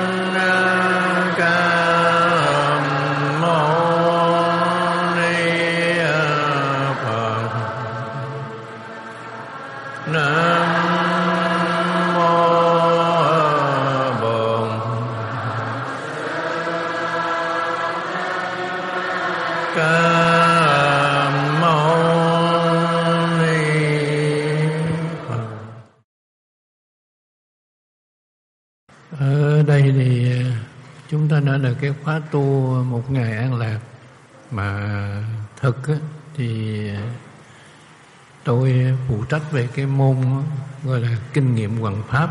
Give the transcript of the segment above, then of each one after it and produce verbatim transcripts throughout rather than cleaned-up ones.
Đó là cái khóa tu một ngày an lạc mà thực á, thì tôi phụ trách về cái môn đó, gọi là kinh nghiệm hoằng pháp.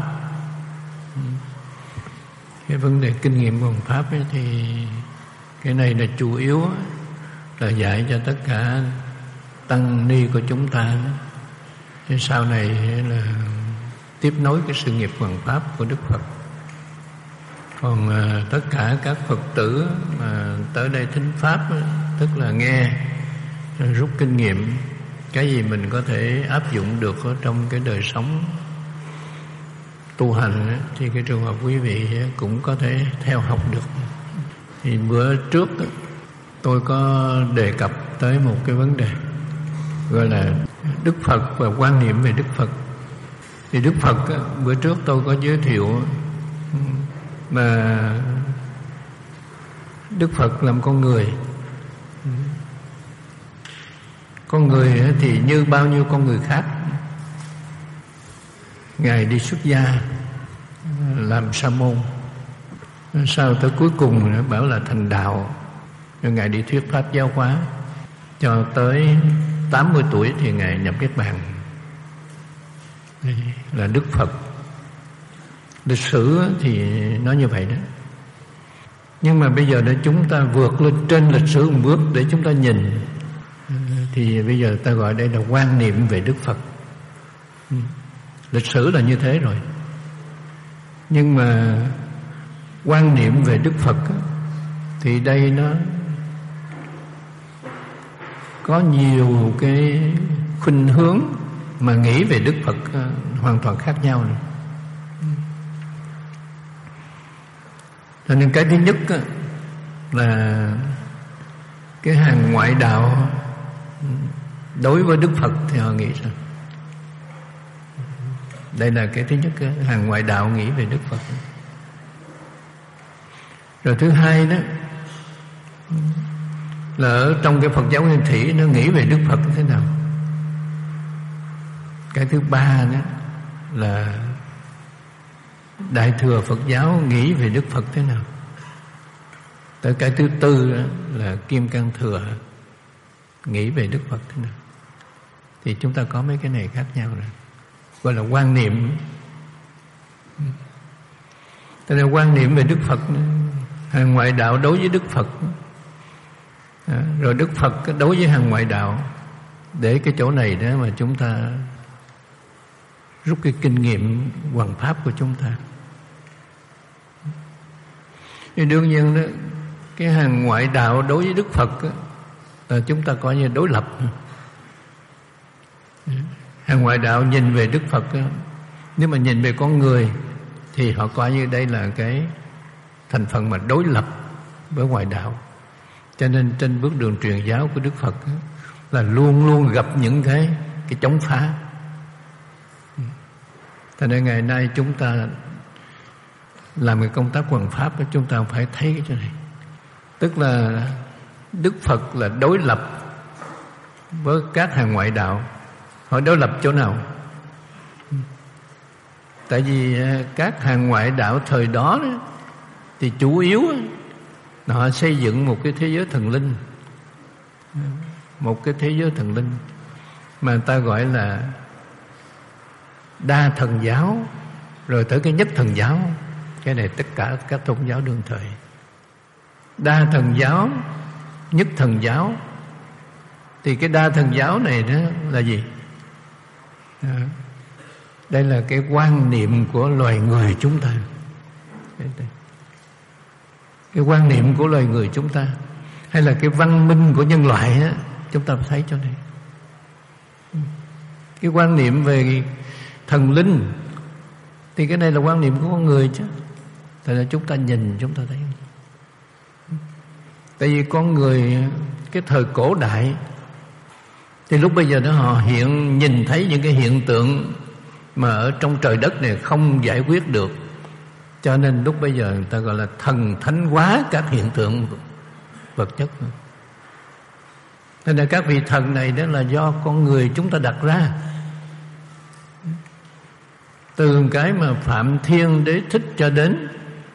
Cái vấn đề kinh nghiệm hoằng pháp ấy, thì cái này là chủ yếu là dạy cho tất cả tăng ni của chúng ta. Thế sau này là tiếp nối cái sự nghiệp hoằng pháp của Đức Phật. Còn à, tất cả các Phật tử mà tới đây thính pháp, tức là nghe, rút kinh nghiệm, cái gì mình có thể áp dụng được ở trong cái đời sống tu hành, thì cái trường hợp quý vị cũng có thể theo học được. Thì bữa trước tôi có đề cập tới một cái vấn đề gọi là Đức Phật và quan niệm về Đức Phật. Thì Đức Phật, bữa trước tôi có giới thiệu mà Đức Phật làm con người. Con người thì như bao nhiêu con người khác. Ngài đi xuất gia làm sa môn, sau tới cuối cùng bảo là thành đạo, rồi Ngài đi thuyết pháp giáo hóa, cho tới tám mươi tuổi thì Ngài nhập Niết Bàn. Đây là Đức Phật. Lịch sử thì nó như vậy đó. Nhưng mà bây giờ để chúng ta vượt lên trên lịch sử một bước để chúng ta nhìn, thì bây giờ ta gọi đây là quan niệm về Đức Phật. Lịch sử là như thế rồi. Nhưng mà quan niệm về Đức Phật thì đây nó có nhiều cái khuynh hướng mà nghĩ về Đức Phật hoàn toàn khác nhau này. Cho nên cái thứ nhất là cái hàng ngoại đạo đối với Đức Phật thì họ nghĩ sao? Đây là cái thứ nhất, hàng ngoại đạo nghĩ về Đức Phật. Rồi thứ hai đó là ở trong cái Phật giáo Nguyên Thủy nó nghĩ về Đức Phật như thế nào. Cái thứ ba đó là Đại thừa Phật giáo nghĩ về Đức Phật thế nào. Tới cái thứ tư đó là Kim Cang Thừa nghĩ về Đức Phật thế nào. Thì chúng ta có mấy cái này khác nhau rồi, gọi là quan niệm. Tức là quan niệm về Đức Phật, hàng ngoại đạo đối với Đức Phật, à, rồi Đức Phật đối với hàng ngoại đạo. Để cái chỗ này đó mà chúng ta rút cái kinh nghiệm hoằng pháp của chúng ta. Thì đương nhiên đó, cái hàng ngoại đạo đối với Đức Phật đó, là chúng ta coi như đối lập. Hàng ngoại đạo nhìn về Đức Phật đó, nếu mà nhìn về con người thì họ coi như đây là cái thành phần mà đối lập với ngoại đạo. Cho nên trên bước đường truyền giáo của Đức Phật đó, là luôn luôn gặp những cái cái chống phá. Cho nên ngày nay chúng ta làm cái công tác hoằng pháp đó, chúng ta phải thấy cái chỗ này. Tức là Đức Phật là đối lập với các hàng ngoại đạo. Họ đối lập chỗ nào? Tại vì các hàng ngoại đạo thời đó, đó thì chủ yếu là họ xây dựng một cái thế giới thần linh, một cái thế giới thần linh mà người ta gọi là đa thần giáo, rồi tới cái nhất thần giáo. Cái này tất cả các tôn giáo đương thời. Đa thần giáo, nhất thần giáo. Thì cái đa thần giáo này đó là gì? À, đây là cái quan niệm của loài người chúng ta. Cái quan niệm của loài người chúng ta, hay là cái văn minh của nhân loại đó, chúng ta phải thấy cho này. Cái quan niệm về thần linh thì cái này là quan niệm của con người chứ. Thế là chúng ta nhìn chúng ta thấy. Tại vì con người cái thời cổ đại thì lúc bây giờ đó họ hiện nhìn thấy những cái hiện tượng mà ở trong trời đất này không giải quyết được, cho nên lúc bây giờ người ta gọi là thần thánh hóa các hiện tượng vật chất. Nên là các vị thần này đó là do con người chúng ta đặt ra. Từ cái mà Phạm Thiên Đế Thích cho đến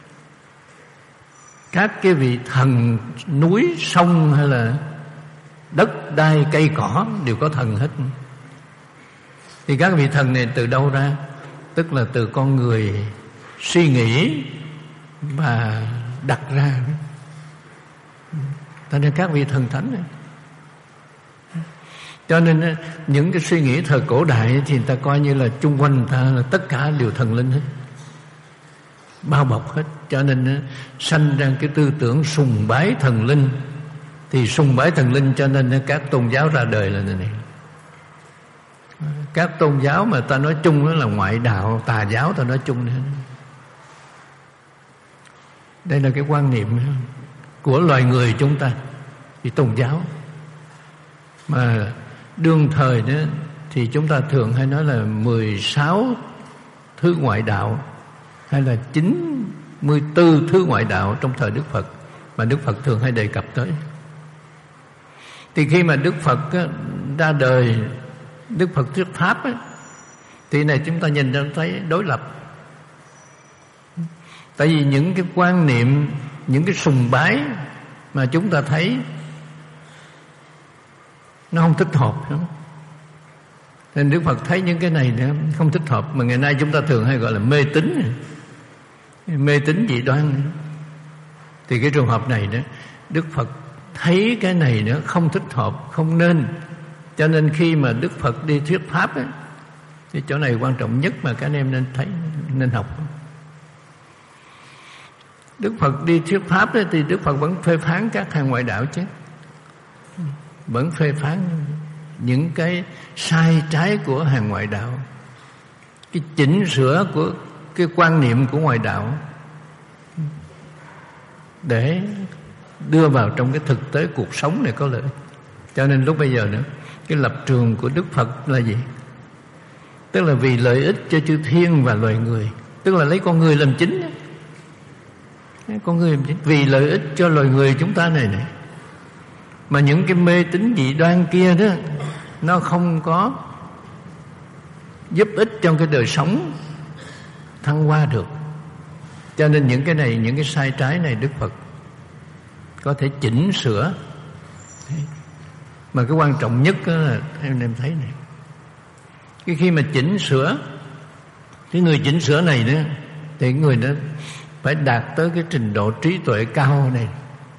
các cái vị thần núi, sông hay là đất đai, cây cỏ đều có thần hết. Thì các vị thần này từ đâu ra? Tức là từ con người suy nghĩ và đặt ra. Cho nên các vị thần thánh này. Cho nên những cái suy nghĩ thời cổ đại thì người ta coi như là chung quanh người ta là tất cả đều thần linh hết, bao bọc hết. Cho nên sanh ra cái tư tưởng sùng bái thần linh. Thì sùng bái thần linh cho nên các tôn giáo ra đời là này. Các tôn giáo mà ta nói chung đó là ngoại đạo, tà giáo ta nói chung nữa. Đây là cái quan niệm của loài người chúng ta. Thì tôn giáo mà đương thời đó thì chúng ta thường hay nói là mười sáu thứ ngoại đạo hay là chín mươi tư thứ ngoại đạo trong thời Đức Phật mà Đức Phật thường hay đề cập tới. Thì khi mà Đức Phật á, ra đời, Đức Phật thuyết pháp á, thì này chúng ta nhìn ra thấy đối lập. Tại vì những cái quan niệm, những cái sùng bái mà chúng ta thấy nó không thích hợp lắm. Nên Đức Phật thấy những cái này nó không thích hợp, mà ngày nay chúng ta thường hay gọi là mê tín, mê tín dị đoan. Thì cái trường hợp này đó, Đức Phật thấy cái này nó không thích hợp, không nên. Cho nên khi mà Đức Phật đi thuyết pháp ấy, thì chỗ này quan trọng nhất mà các anh em nên thấy, nên học. Đức Phật đi thuyết pháp ấy, thì Đức Phật vẫn phê phán các hàng ngoại đạo chứ, vẫn phê phán những cái sai trái của hàng ngoại đạo, cái chỉnh sửa của cái quan niệm của ngoại đạo để đưa vào trong cái thực tế cuộc sống này có lợi. Cho nên lúc bây giờ nữa, cái lập trường của Đức Phật là gì? Tức là vì lợi ích cho chư thiên và loài người, tức là lấy con người làm chính. Con người làm chính vì lợi ích cho loài người chúng ta này này. Mà những cái mê tín dị đoan kia đó, nó không có giúp ích trong cái đời sống thăng hoa được. Cho nên những cái này, những cái sai trái này Đức Phật có thể chỉnh sửa. Mà cái quan trọng nhất đó là em em thấy này, cái khi mà chỉnh sửa, cái người chỉnh sửa này đó, thì người đó phải đạt tới cái trình độ trí tuệ cao này.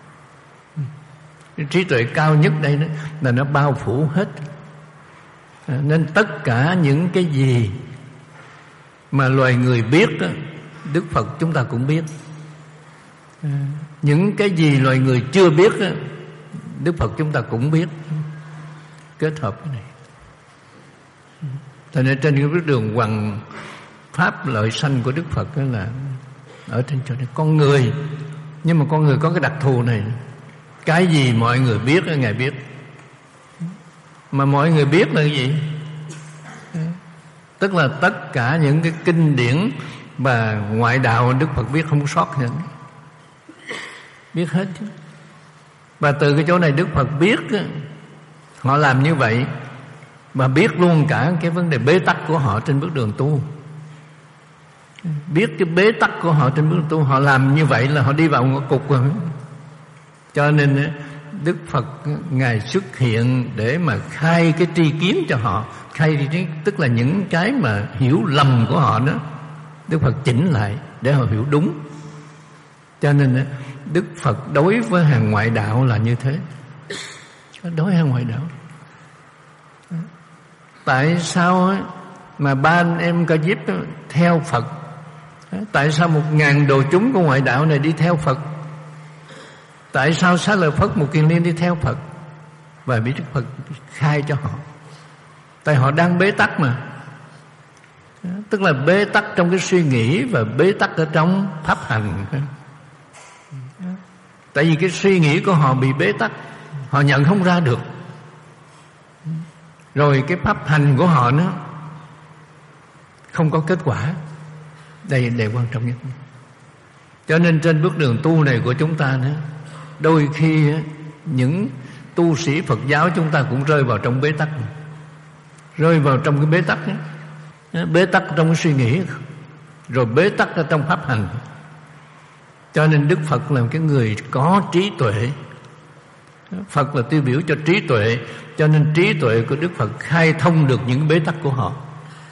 Cái trí tuệ cao nhất đây đó là nó bao phủ hết. Nên tất cả những cái gì mà loài người biết đó, Đức Phật chúng ta cũng biết. Những cái gì loài người chưa biết đó, Đức Phật chúng ta cũng biết. Kết hợp cái này. Cho nên trên cái bước đường hoằng pháp lợi sanh của Đức Phật đó là ở trên chỗ này con người. Nhưng mà con người có cái đặc thù này, cái gì mọi người biết đó Ngài biết. Mà mọi người biết là cái gì? Tức là tất cả những cái kinh điển và ngoại đạo Đức Phật biết không sót nữa, biết hết chứ. Và từ cái chỗ này Đức Phật biết họ làm như vậy, và biết luôn cả cái vấn đề bế tắc của họ trên bước đường tu. Biết cái bế tắc của họ trên bước đường tu, họ làm như vậy là họ đi vào ngõ cụt rồi. Cho nên Đức Phật Ngài xuất hiện để mà khai cái tri kiến cho họ. Khai tri kiến tức là những cái mà hiểu lầm của họ đó, Đức Phật chỉnh lại để họ hiểu đúng. Cho nên Đức Phật đối với hàng ngoại đạo là như thế. Đối với hàng ngoại đạo, tại sao mà ba anh em Ca Diếp theo Phật? Tại sao một ngàn đồ chúng của ngoại đạo này đi theo Phật? Tại sao Xá Lợi Phất Một Kiền Liên đi theo Phật? Và biết Đức Phật khai cho họ, tại họ đang bế tắc mà. Tức là bế tắc trong cái suy nghĩ và bế tắc ở trong pháp hành. Tại vì cái suy nghĩ của họ bị bế tắc, họ nhận không ra được. Rồi cái pháp hành của họ nó không có kết quả. Đây là quan trọng nhất. Cho nên trên bước đường tu này của chúng ta nữa, đôi khi những tu sĩ Phật giáo chúng ta cũng rơi vào trong bế tắc, rơi vào trong cái bế tắc ấy. Bế tắc trong cái suy nghĩ, rồi bế tắc ở trong pháp hành. Cho nên Đức Phật là cái người có trí tuệ. Phật là tiêu biểu cho trí tuệ, cho nên trí tuệ của Đức Phật khai thông được những bế tắc của họ.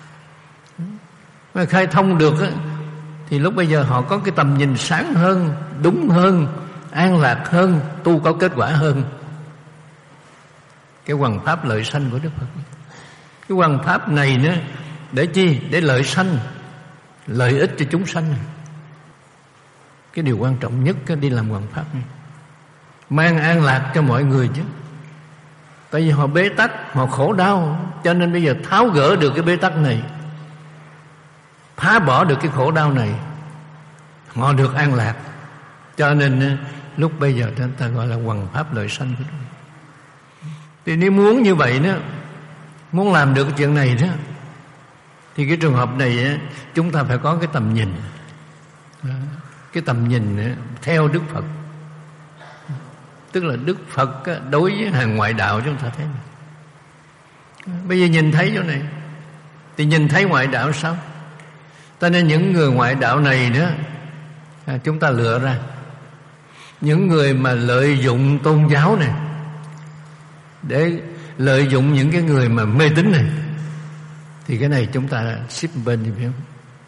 Mà khai thông được á, thì lúc bây giờ họ có cái tầm nhìn sáng hơn, đúng hơn, an lạc hơn, tu có kết quả hơn. Cái hoằng pháp lợi sanh của Đức Phật, cái hoằng pháp này nữa để chi? Để lợi sanh, lợi ích cho chúng sanh. Cái điều quan trọng nhất đi làm hoằng pháp này, mang an lạc cho mọi người chứ. Tại vì họ bế tắc, họ khổ đau, cho nên bây giờ tháo gỡ được cái bế tắc này, phá bỏ được cái khổ đau này, họ được an lạc. Cho nên lúc bây giờ ta, ta gọi là hoằng pháp lợi sanh. Thì nếu muốn như vậy đó, muốn làm được cái chuyện này đó, thì cái trường hợp này chúng ta phải có cái tầm nhìn, cái tầm nhìn theo Đức Phật. Tức là Đức Phật đối với hàng ngoại đạo chúng ta thấy này. Bây giờ nhìn thấy chỗ này thì nhìn thấy ngoại đạo sao? Cho nên những người ngoại đạo này đó, chúng ta lựa ra những người mà lợi dụng tôn giáo này để lợi dụng những cái người mà mê tín này, thì cái này chúng ta xếp bên như vậy.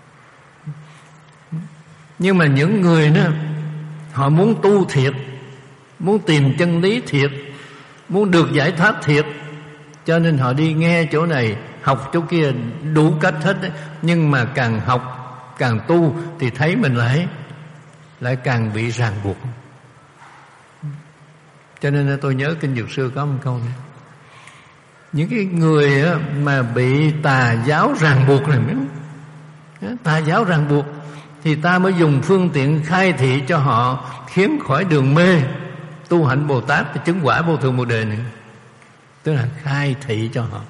Nhưng mà những người đó, họ muốn tu thiệt, muốn tìm chân lý thiệt, muốn được giải thoát thiệt, cho nên họ đi nghe chỗ này, học chỗ kia, đủ cách hết đấy. Nhưng mà càng học, càng tu thì thấy mình lại lại càng bị ràng buộc. Cho nên tôi nhớ Kinh Dược Sư có một câu này: những cái người mà bị tà giáo ràng buộc này, tà giáo ràng buộc, thì ta mới dùng phương tiện khai thị cho họ, khiến khỏi đường mê, tu hạnh Bồ Tát và chứng quả vô thượng Bồ Đề này. Tức là khai thị cho họ.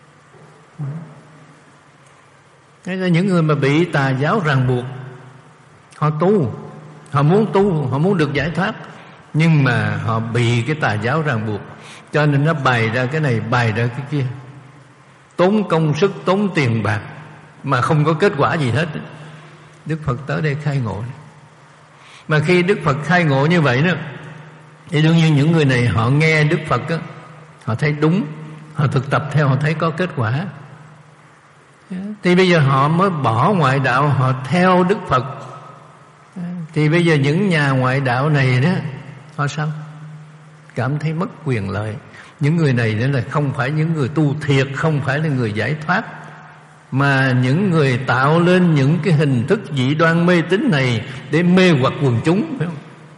Thế là những người mà bị tà giáo ràng buộc, họ tu, họ muốn tu, họ muốn được giải thoát, nhưng mà họ bị cái tà giáo ràng buộc, cho nên nó bày ra cái này, bày ra cái kia, tốn công sức, tốn tiền bạc mà không có kết quả gì hết. Đức Phật tới đây khai ngộ. Mà khi Đức Phật khai ngộ như vậy đó, thì đương nhiên những người này họ nghe Đức Phật đó, họ thấy đúng, họ thực tập theo, họ thấy có kết quả. Thì bây giờ họ mới bỏ ngoại đạo, họ theo Đức Phật. Thì bây giờ những nhà ngoại đạo này đó, họ sao? Cảm thấy mất quyền lợi. Những người này đó là không phải những người tu thiệt, không phải là người giải thoát, mà những người tạo lên những cái hình thức dị đoan mê tín này để mê hoặc quần chúng, phải không?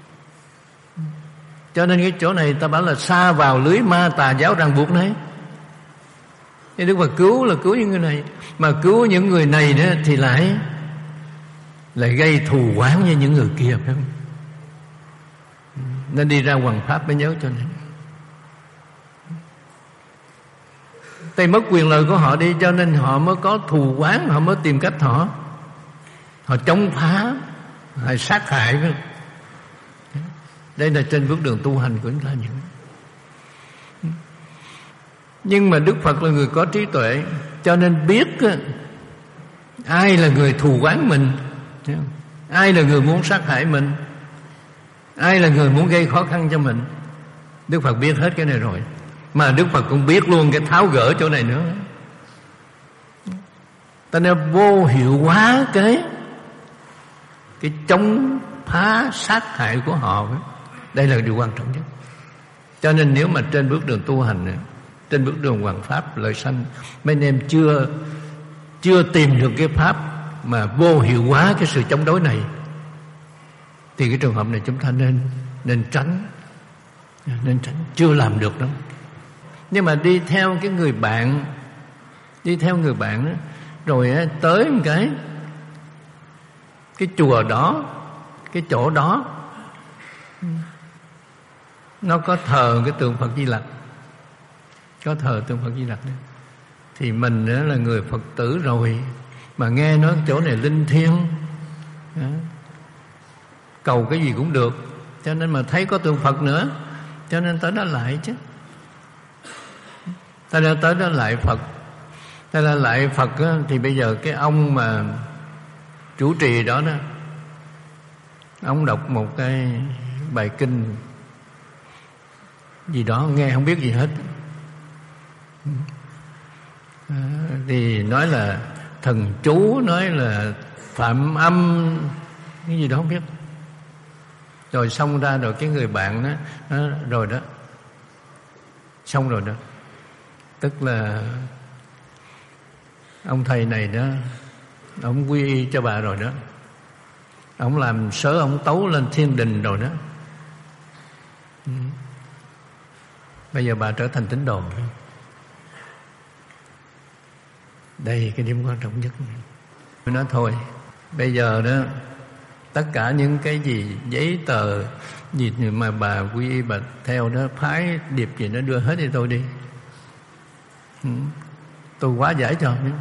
Cho nên cái chỗ này ta bảo là sa vào lưới ma tà giáo ràng buộc này. Thì Đức Phật cứu là cứu những người này, mà cứu những người này đó thì lại lại gây thù oán với những người kia, phải không? Nên đi ra hoằng pháp mới nhớ cho nên Tây mất quyền lợi của họ đi, cho nên họ mới có thù oán, họ mới tìm cách họ họ chống phá, họ sát hại, phải không? Đây là trên bước đường tu hành của chúng ta. Những nhưng mà Đức Phật là người có trí tuệ, cho nên biết ai là người thù oán mình, ai là người muốn sát hại mình, ai là người muốn gây khó khăn cho mình. Đức Phật biết hết cái này rồi, mà Đức Phật cũng biết luôn cái tháo gỡ chỗ này nữa. Ta nên vô hiệu hóa cái cái chống phá sát hại của họ. Đây là điều quan trọng nhất. Cho nên nếu mà trên bước đường tu hành, trên bước đường hoằng pháp lợi sanh, mấy anh em chưa chưa tìm được cái pháp mà vô hiệu hóa cái sự chống đối này, thì cái trường hợp này chúng ta nên nên tránh, nên tránh. Chưa làm được đâu. Nhưng mà đi theo cái người bạn, đi theo người bạn đó, Rồi á, tới một cái cái chùa đó, cái chỗ đó nó có thờ cái tượng Phật Di Lặc, có thờ tượng Phật Di Lặc đó. Thì mình đó là người Phật tử rồi, mà nghe nói chỗ này linh thiêng, đó, cầu cái gì cũng được, cho nên mà thấy có tượng Phật nữa, cho nên tới đó lại chứ. Ta ra tới đó lại Phật. Ta ra lại Phật á, thì bây giờ cái ông mà chủ trì đó đó, ông đọc một cái bài kinh gì đó nghe không biết gì hết, à, thì nói là thần chú, nói là phạm âm, cái gì đó không biết. Rồi xong ra rồi cái người bạn đó, đó rồi đó, xong rồi đó, tức là ông thầy này đó, ông quy y cho bà rồi đó, ông làm sớ, ông tấu lên thiên đình rồi đó. Ừ. Bây giờ bà trở thành tín đồ. Đây cái điểm quan trọng nhất. Tôi nói thôi, bây giờ đó tất cả những cái gì giấy tờ gì mà bà quy y bà theo đó, phái điệp gì nó đưa hết cho tôi đi. Ừ. Tôi quá giải cho nhé.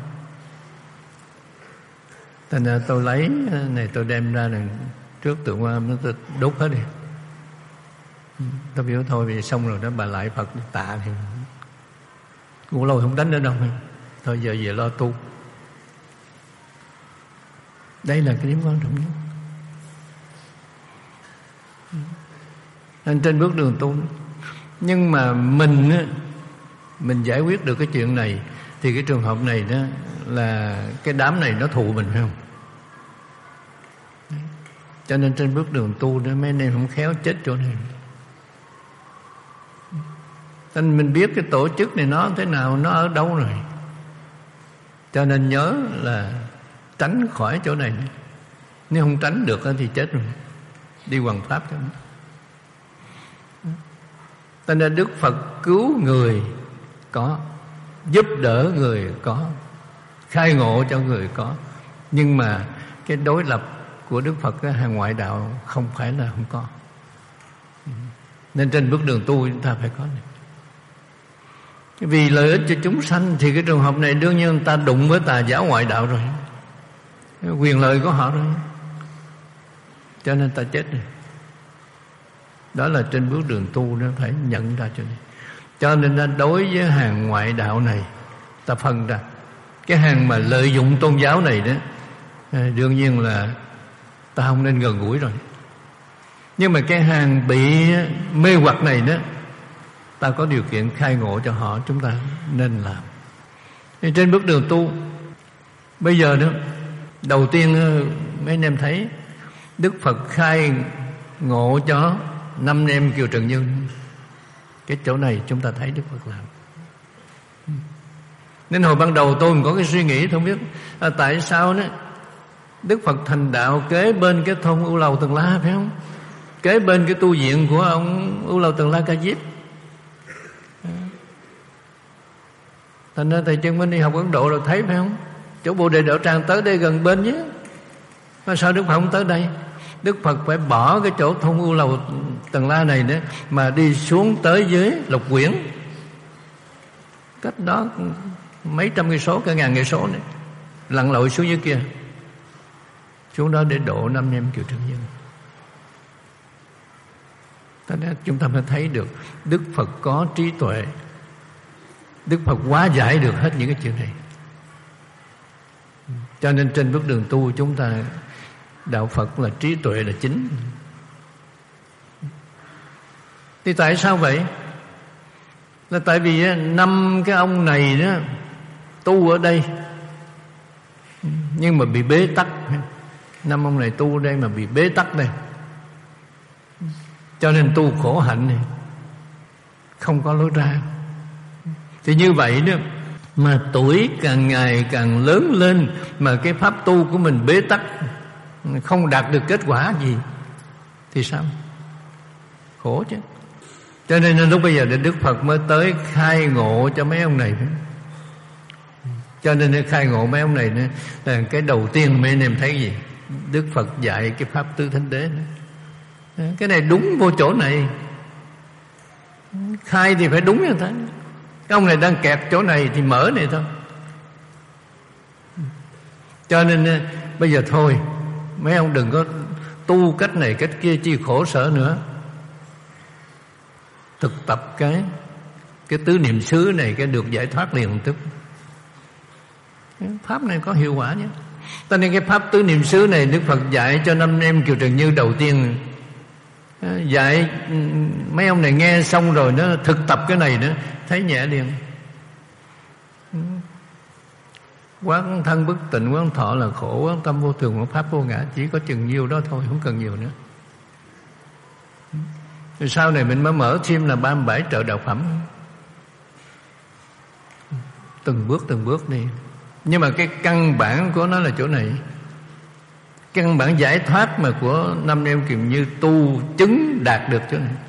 Thành ra tôi lấy này, tôi đem ra này trước tượng Quan Âm, tôi đốt hết đi. Ừ. Tôi biểu thôi vì xong rồi đó, bà lại Phật tạ thì cũng lâu không đánh nữa đâu. Thôi giờ về lo tu. Đây là cái điểm quan trọng nhất. Nên trên bước đường tu, nhưng mà mình mình giải quyết được cái chuyện này thì cái trường hợp này đó là cái đám này nó thù mình, phải không? Cho nên trên bước đường tu đó mấy anh em không khéo chết chỗ này. Nên mình biết cái tổ chức này nó thế nào, nó ở đâu rồi. Cho nên nhớ là tránh khỏi chỗ này. Nếu không tránh được thì chết rồi. Đi hoằng pháp cho nó. Cho nên Đức Phật cứu người có, giúp đỡ người có, khai ngộ cho người có. Nhưng mà cái đối lập của Đức Phật với hàng ngoại đạo không phải là không có. Nên trên bước đường tu chúng ta phải có này. Vì lợi ích cho chúng sanh thì cái trường hợp này đương nhiên người ta đụng với tà giáo ngoại đạo rồi, quyền lợi của họ rồi, cho nên ta chết rồi. Đó là trên bước đường tu nó phải nhận ra cho nên. Cho nên là đối với hàng ngoại đạo này, ta phân ra cái hàng mà lợi dụng tôn giáo này đó, đương nhiên là ta không nên gần gũi rồi. Nhưng mà cái hàng bị mê hoặc này đó, ta có điều kiện khai ngộ cho họ, chúng ta nên làm. Thì trên bước đường tu bây giờ đó, đầu tiên mấy anh em thấy Đức Phật khai ngộ cho năm em Kiều Trần Nhân. Cái chỗ này chúng ta thấy Đức Phật làm. Nên hồi ban đầu tôi có cái suy nghĩ không biết à, tại sao đó Đức Phật thành đạo kế bên cái thôn U Lầu Tần La, phải không? Kế bên cái tu viện của ông U Lầu Tần La Ca Diếp. Thành ra thầy Chân Minh đi học Ấn Độ rồi thấy, phải không? Chỗ Bồ Đề Đạo Tràng tới đây gần bên chứ. Mà sao Đức Phật không tới đây? Đức Phật phải bỏ cái chỗ thôn U Lầu Tần La này nữa mà đi xuống tới dưới Lộc Quyển, cách đó mấy trăm cây số, cả ngàn cây số này, lặn lội xuống dưới kia, xuống đó để độ năm em Kiều Trần Nhân. Thế nên chúng ta mới thấy được Đức Phật có trí tuệ. Đức Phật hóa giải được hết những cái chuyện này. Cho nên trên bước đường tu chúng ta, đạo Phật là trí tuệ là chính. Thì tại sao vậy? Là tại vì năm cái ông này đó tu ở đây nhưng mà bị bế tắc. Năm ông này tu ở đây mà bị bế tắc đây, cho nên tu khổ hạnh này không có lối ra. Thì như vậy đó, mà tuổi càng ngày càng lớn lên mà cái pháp tu của mình bế tắc, không đạt được kết quả gì thì sao? Khổ chứ. Cho nên lúc bây giờ Đức Phật mới tới khai ngộ cho mấy ông này. Cho nên khai ngộ mấy ông này nữa, là cái đầu tiên mấy anh em thấy gì? Đức Phật dạy cái pháp tứ thánh đế nữa. Cái này đúng vô chỗ này. Khai thì phải đúng như thế. Cái ông này đang kẹt chỗ này thì mở này thôi. Cho nên bây giờ thôi, mấy ông đừng có tu cách này cách kia chi khổ sở nữa. Thực tập cái Cái tứ niệm xứ này, cái được giải thoát liền tức. Pháp này có hiệu quả nhé. Cho nên cái pháp tứ niệm xứ này Đức Phật dạy cho năm em Kiều Trần Như đầu tiên. Dạy mấy ông này nghe xong rồi nó thực tập cái này nữa, thấy nhẹ liền. Quán thân bất tịnh, quán thọ là khổ, quán tâm vô thường, quán pháp vô ngã. Chỉ có chừng nhiêu đó thôi, không cần nhiều nữa. Rồi sau này mình mới mở thêm là ba mươi bảy trợ đạo phẩm. Từng bước từng bước đi. Nhưng mà cái căn bản của nó là chỗ này. Căn bản giải thoát mà của năm em Kiều Như tu chứng đạt được chỗ này.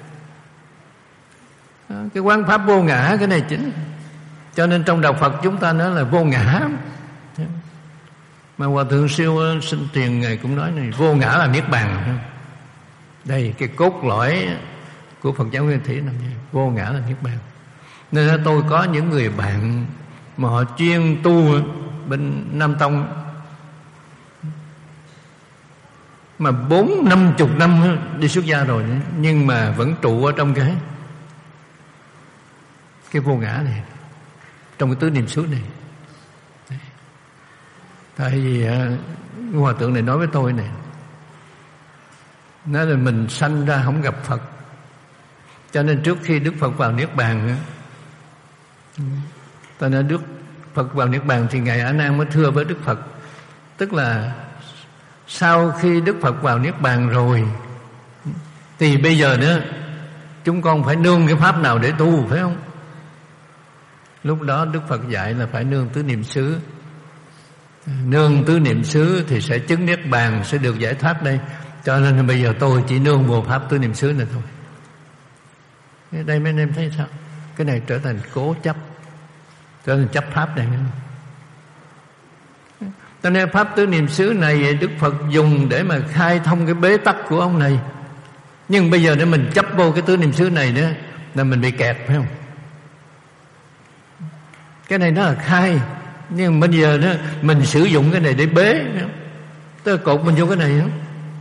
Cái quán pháp vô ngã, cái này chính. Cho nên trong đạo Phật chúng ta nói là vô ngã. Mà Hòa Thượng Siêu Sinh Tiền Ngài cũng nói này, vô ngã là niết bàn. Đây cái cốt lõi của Phật giáo Nguyên Thủy là vô ngã là niết bàn. Nên là tôi có những người bạn mà họ chuyên tu bên Nam Tông, mà bốn năm chục năm đi xuất gia rồi, nhưng mà vẫn trụ ở trong cái cái vô ngã này, trong cái tứ niệm xứ này. Tại vì Hòa Thượng này nói với tôi này, nói là mình sanh ra không gặp Phật, cho nên trước khi Đức Phật vào Niết Bàn, ta nói Đức Phật vào Niết Bàn thì Ngài A Nan mới thưa với Đức Phật, tức là sau khi Đức Phật vào Niết Bàn rồi thì bây giờ nữa chúng con phải nương cái pháp nào để tu, phải không? Lúc đó Đức Phật dạy là phải nương tứ niệm xứ. Nương tứ niệm xứ thì sẽ chứng Niết Bàn, sẽ được giải thoát đây. Cho nên bây giờ tôi chỉ nương bộ pháp tứ niệm xứ này thôi. Đây mấy anh em thấy sao? Cái này trở thành cố chấp, trở thành chấp pháp này. Cho nên pháp tứ niệm xứ này Đức Phật dùng để mà khai thông cái bế tắc của ông này. Nhưng bây giờ để mình chấp vô cái tứ niệm xứ này nữa là mình bị kẹt, phải không? Cái này nó là khai, nhưng bây giờ đó mình sử dụng cái này để bế, tức là cột mình vô cái này không?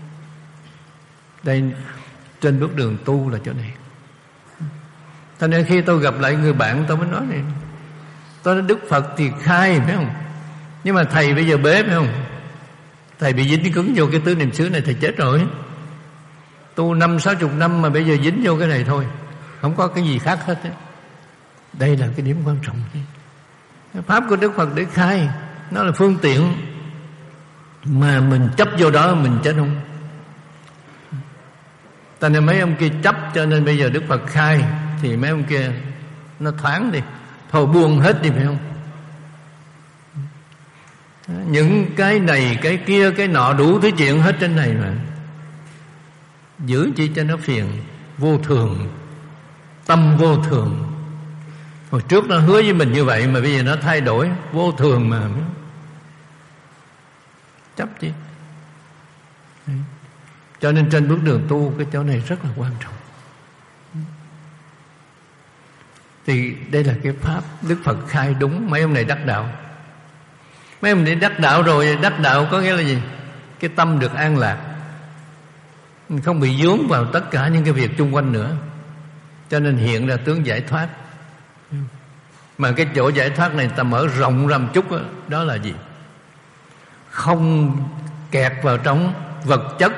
Đây trên bước đường tu là chỗ này. Cho nên khi tôi gặp lại người bạn tôi mới nói này, tôi nói Đức Phật thì khai, phải không? Nhưng mà thầy bây giờ bế, phải không? Thầy bị dính cứng vô cái tứ niệm xứ này, thầy chết rồi. Tu năm sáu chục năm mà bây giờ dính vô cái này thôi, không có cái gì khác hết ấy. Đây là cái điểm quan trọng. Pháp của Đức Phật để khai, nó là phương tiện, mà mình chấp vô đó mình chết không. Tại nên mấy ông kia chấp, cho nên bây giờ Đức Phật khai thì mấy ông kia nó thoáng đi, thôi buông hết đi, phải không? Những cái này cái kia cái nọ đủ thứ chuyện hết trên này mà giữ chỉ cho nó phiền. Vô thường, tâm vô thường. Hồi trước nó hứa với mình như vậy mà bây giờ nó thay đổi. Vô thường mà chấp chi. Cho nên trên bước đường tu cái chỗ này rất là quan trọng. Thì đây là cái pháp Đức Phật khai đúng. Mấy ông này đắc đạo. Mấy ông này đắc đạo rồi. Đắc đạo có nghĩa là gì? Cái tâm được an lạc, không bị vướng vào tất cả những cái việc chung quanh nữa. Cho nên hiện ra tướng giải thoát. Mà cái chỗ giải thoát này ta mở rộng ra một chút đó, đó là gì? Không kẹt vào trong vật chất.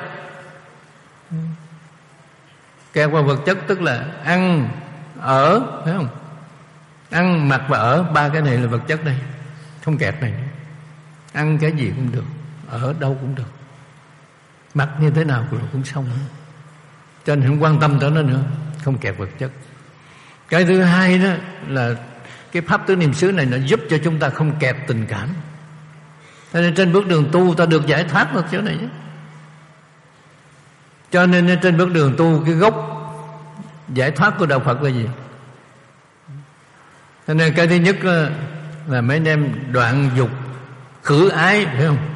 Kẹt vào vật chất tức là ăn, ở, phải không? Ăn, mặc và ở, ba cái này là vật chất đây. Không kẹt này. Ăn cái gì cũng được, ở đâu cũng được, mặc như thế nào cũng xong. Cho nên không quan tâm tới nó nữa, không kẹt vật chất. Cái thứ hai đó là cái pháp tứ niệm xứ này nó giúp cho chúng ta không kẹt tình cảm. Cho nên trên bước đường tu ta được giải thoát được chỗ này chứ. Cho nên trên bước đường tu cái gốc giải thoát của đạo Phật là gì? Cho nên cái thứ nhất là mấy anh em đoạn dục khử ái, phải không?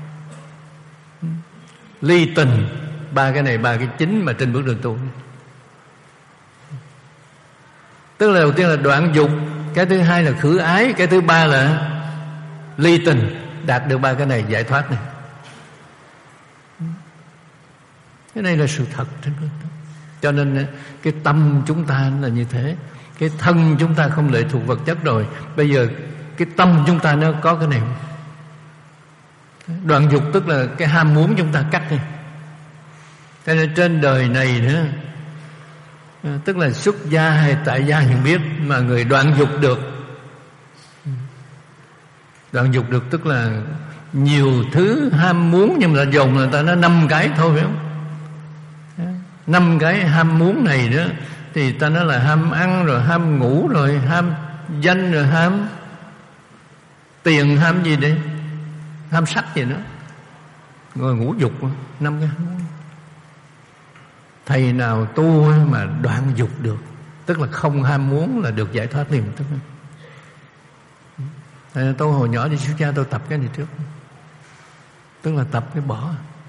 Ly tình, ba cái này ba cái chính mà trên bước đường tu. Tức là đầu tiên là đoạn dục, cái thứ hai là khử ái, cái thứ ba là ly tình. Đạt được ba cái này giải thoát này. Cái này là sự thật trên bước tu. Cho nên cái tâm chúng ta là như thế. Cái thân chúng ta không lệ thuộc vật chất rồi. Bây giờ cái tâm chúng ta nó có cái này. Đoạn dục tức là cái ham muốn chúng ta cắt đi. Cho nên trên đời này nữa, tức là xuất gia hay tại gia không biết, mà người đoạn dục được. Đoạn dục được tức là nhiều thứ ham muốn, nhưng mà dồn người ta nó năm cái thôi, phải không? Năm cái ham muốn này đó thì ta nói là ham ăn, rồi ham ngủ, rồi ham danh, rồi ham tiền, ham gì đấy, ham sắc gì nữa, rồi ngũ dục, năm cái ham muốn. Thầy nào tu mà đoạn dục được, tức là không ham muốn, là được giải thoát liền. Tức là tôi hồi nhỏ đi xuất gia tôi tập cái này trước, tức là tập cái bỏ.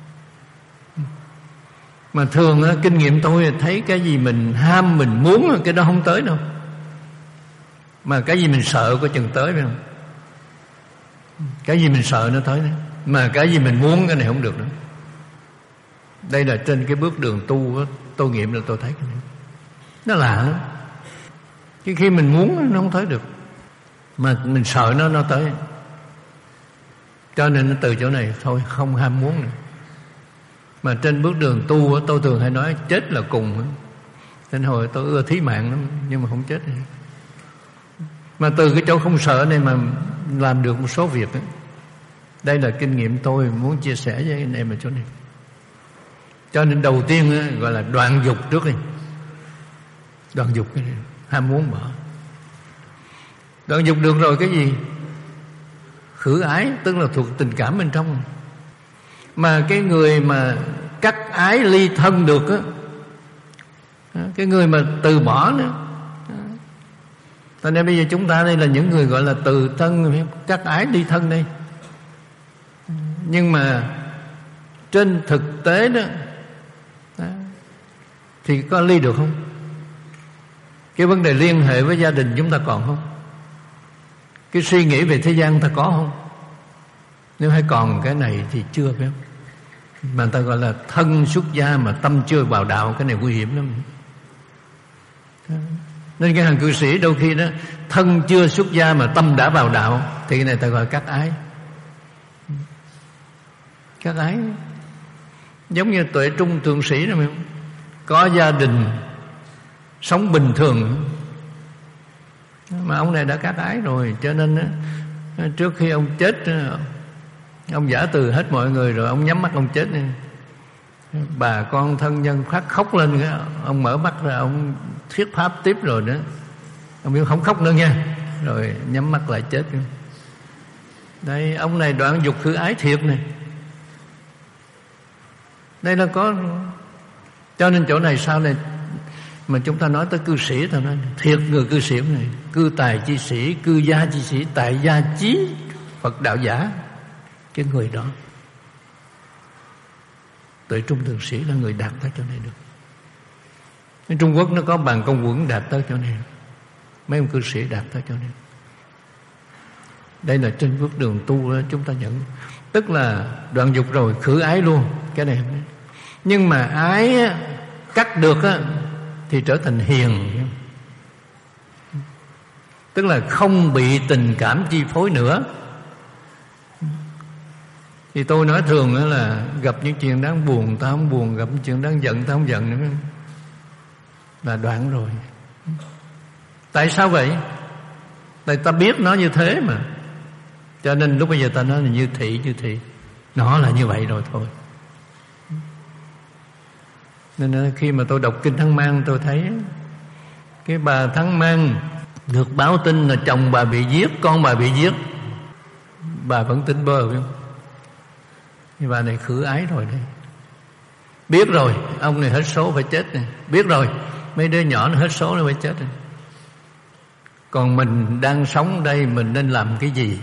Mà thường á, kinh nghiệm tôi thấy cái gì mình ham, mình muốn, cái đó không tới đâu. Mà cái gì mình sợ có chừng tới, phải không? Cái gì mình sợ nó tới đấy. Mà cái gì mình muốn, cái này không được nữa. Đây là trên cái bước đường tu á, tôi nghiệm là tôi thấy cái này nó lạ lắm. Chứ khi mình muốn nó không tới được, mà mình sợ nó nó tới. Cho nên nó từ chỗ này thôi, không ham muốn nữa. Mà trên bước đường tu tôi thường hay nói chết là cùng. Nên hồi tôi ưa thí mạng lắm, nhưng mà không chết. Mà từ cái chỗ không sợ này mà làm được một số việc đó. Đây là kinh nghiệm tôi muốn chia sẻ với anh em ở chỗ này. Cho nên đầu tiên gọi là đoạn dục trước đi. Đoạn dục cái này, ham muốn bỏ. Đoạn dục được rồi cái gì? Khử ái, tức là thuộc tình cảm bên trong. Mà cái người mà cắt ái ly thân được á, cái người mà từ bỏ nữa. Cho nên bây giờ chúng ta đây là những người gọi là từ thân, cắt ái ly thân đây. Nhưng mà trên thực tế đó, đó thì có ly được không? Cái vấn đề liên hệ với gia đình chúng ta còn không? Cái suy nghĩ về thế gian ta có không? Nếu hay còn cái này thì chưa, phải không? Mà người ta gọi là thân xuất gia mà tâm chưa vào đạo, cái này nguy hiểm lắm. Nên cái hàng cư sĩ đôi khi đó, thân chưa xuất gia mà tâm đã vào đạo, thì cái này ta gọi cắt ái. Cắt ái giống như Tuệ Trung thượng sĩ đó, có gia đình sống bình thường, mà ông này đã cắt ái rồi. Cho nên trước khi ông chết, ông giả từ hết mọi người rồi, ông nhắm mắt ông chết. Bà con thân nhân phát khóc lên, ông mở mắt ra, ông thuyết pháp tiếp rồi nữa. Ông biết không khóc nữa nha, rồi nhắm mắt lại chết. Đây, ông này đoạn dục khử ái thiệt này. Đây là có. Cho nên chỗ này sau này mà chúng ta nói tới cư sĩ, ta nói thiệt người cư sĩ này, cư tài chi sĩ, cư gia chi sĩ, tại gia chí Phật đạo giả. Cái người đó, Tuệ Trung thượng sĩ là người đạt tới chỗ này được. Ở Trung Quốc nó có bàn công quẩn đạt tới chỗ này, mấy ông cư sĩ đạt tới chỗ này. Đây là trên bước đường tu đó, chúng ta nhận. Tức là đoạn dục rồi, khử ái luôn. Cái này nhưng mà ái á, cắt được á, thì trở thành hiền. Tức là không bị tình cảm chi phối nữa. Thì tôi nói thường là gặp những chuyện đáng buồn ta không buồn, gặp những chuyện đáng giận ta không giận nữa, là đoạn rồi. Tại sao vậy? Tại ta biết nó như thế mà. Cho nên lúc bây giờ ta nói là như thị, như thị. Nó là như vậy rồi thôi. Nên khi mà tôi đọc Kinh Thắng Mang, tôi thấy cái bà Thắng Mang được báo tin là chồng bà bị giết, con bà bị giết, bà vẫn tỉnh bơ, phải không? Nhưng bà này khử ái rồi đấy. Biết rồi, ông này hết số phải chết này. Biết rồi, mấy đứa nhỏ nó hết số nó phải chết này. Còn mình đang sống đây mình nên làm cái gì?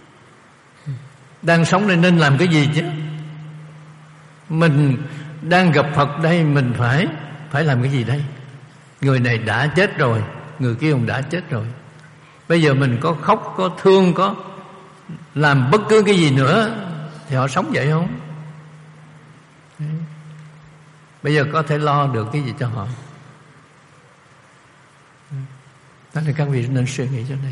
Đang sống đây nên làm cái gì chứ? Mình đang gặp Phật đây mình phải phải làm cái gì đây? Người này đã chết rồi, người kia cũng đã chết rồi. Bây giờ mình có khóc, có thương, có làm bất cứ cái gì nữa thì họ sống vậy không? Bây giờ có thể lo được cái gì cho họ? Đó là các vị nên suy nghĩ chỗ này.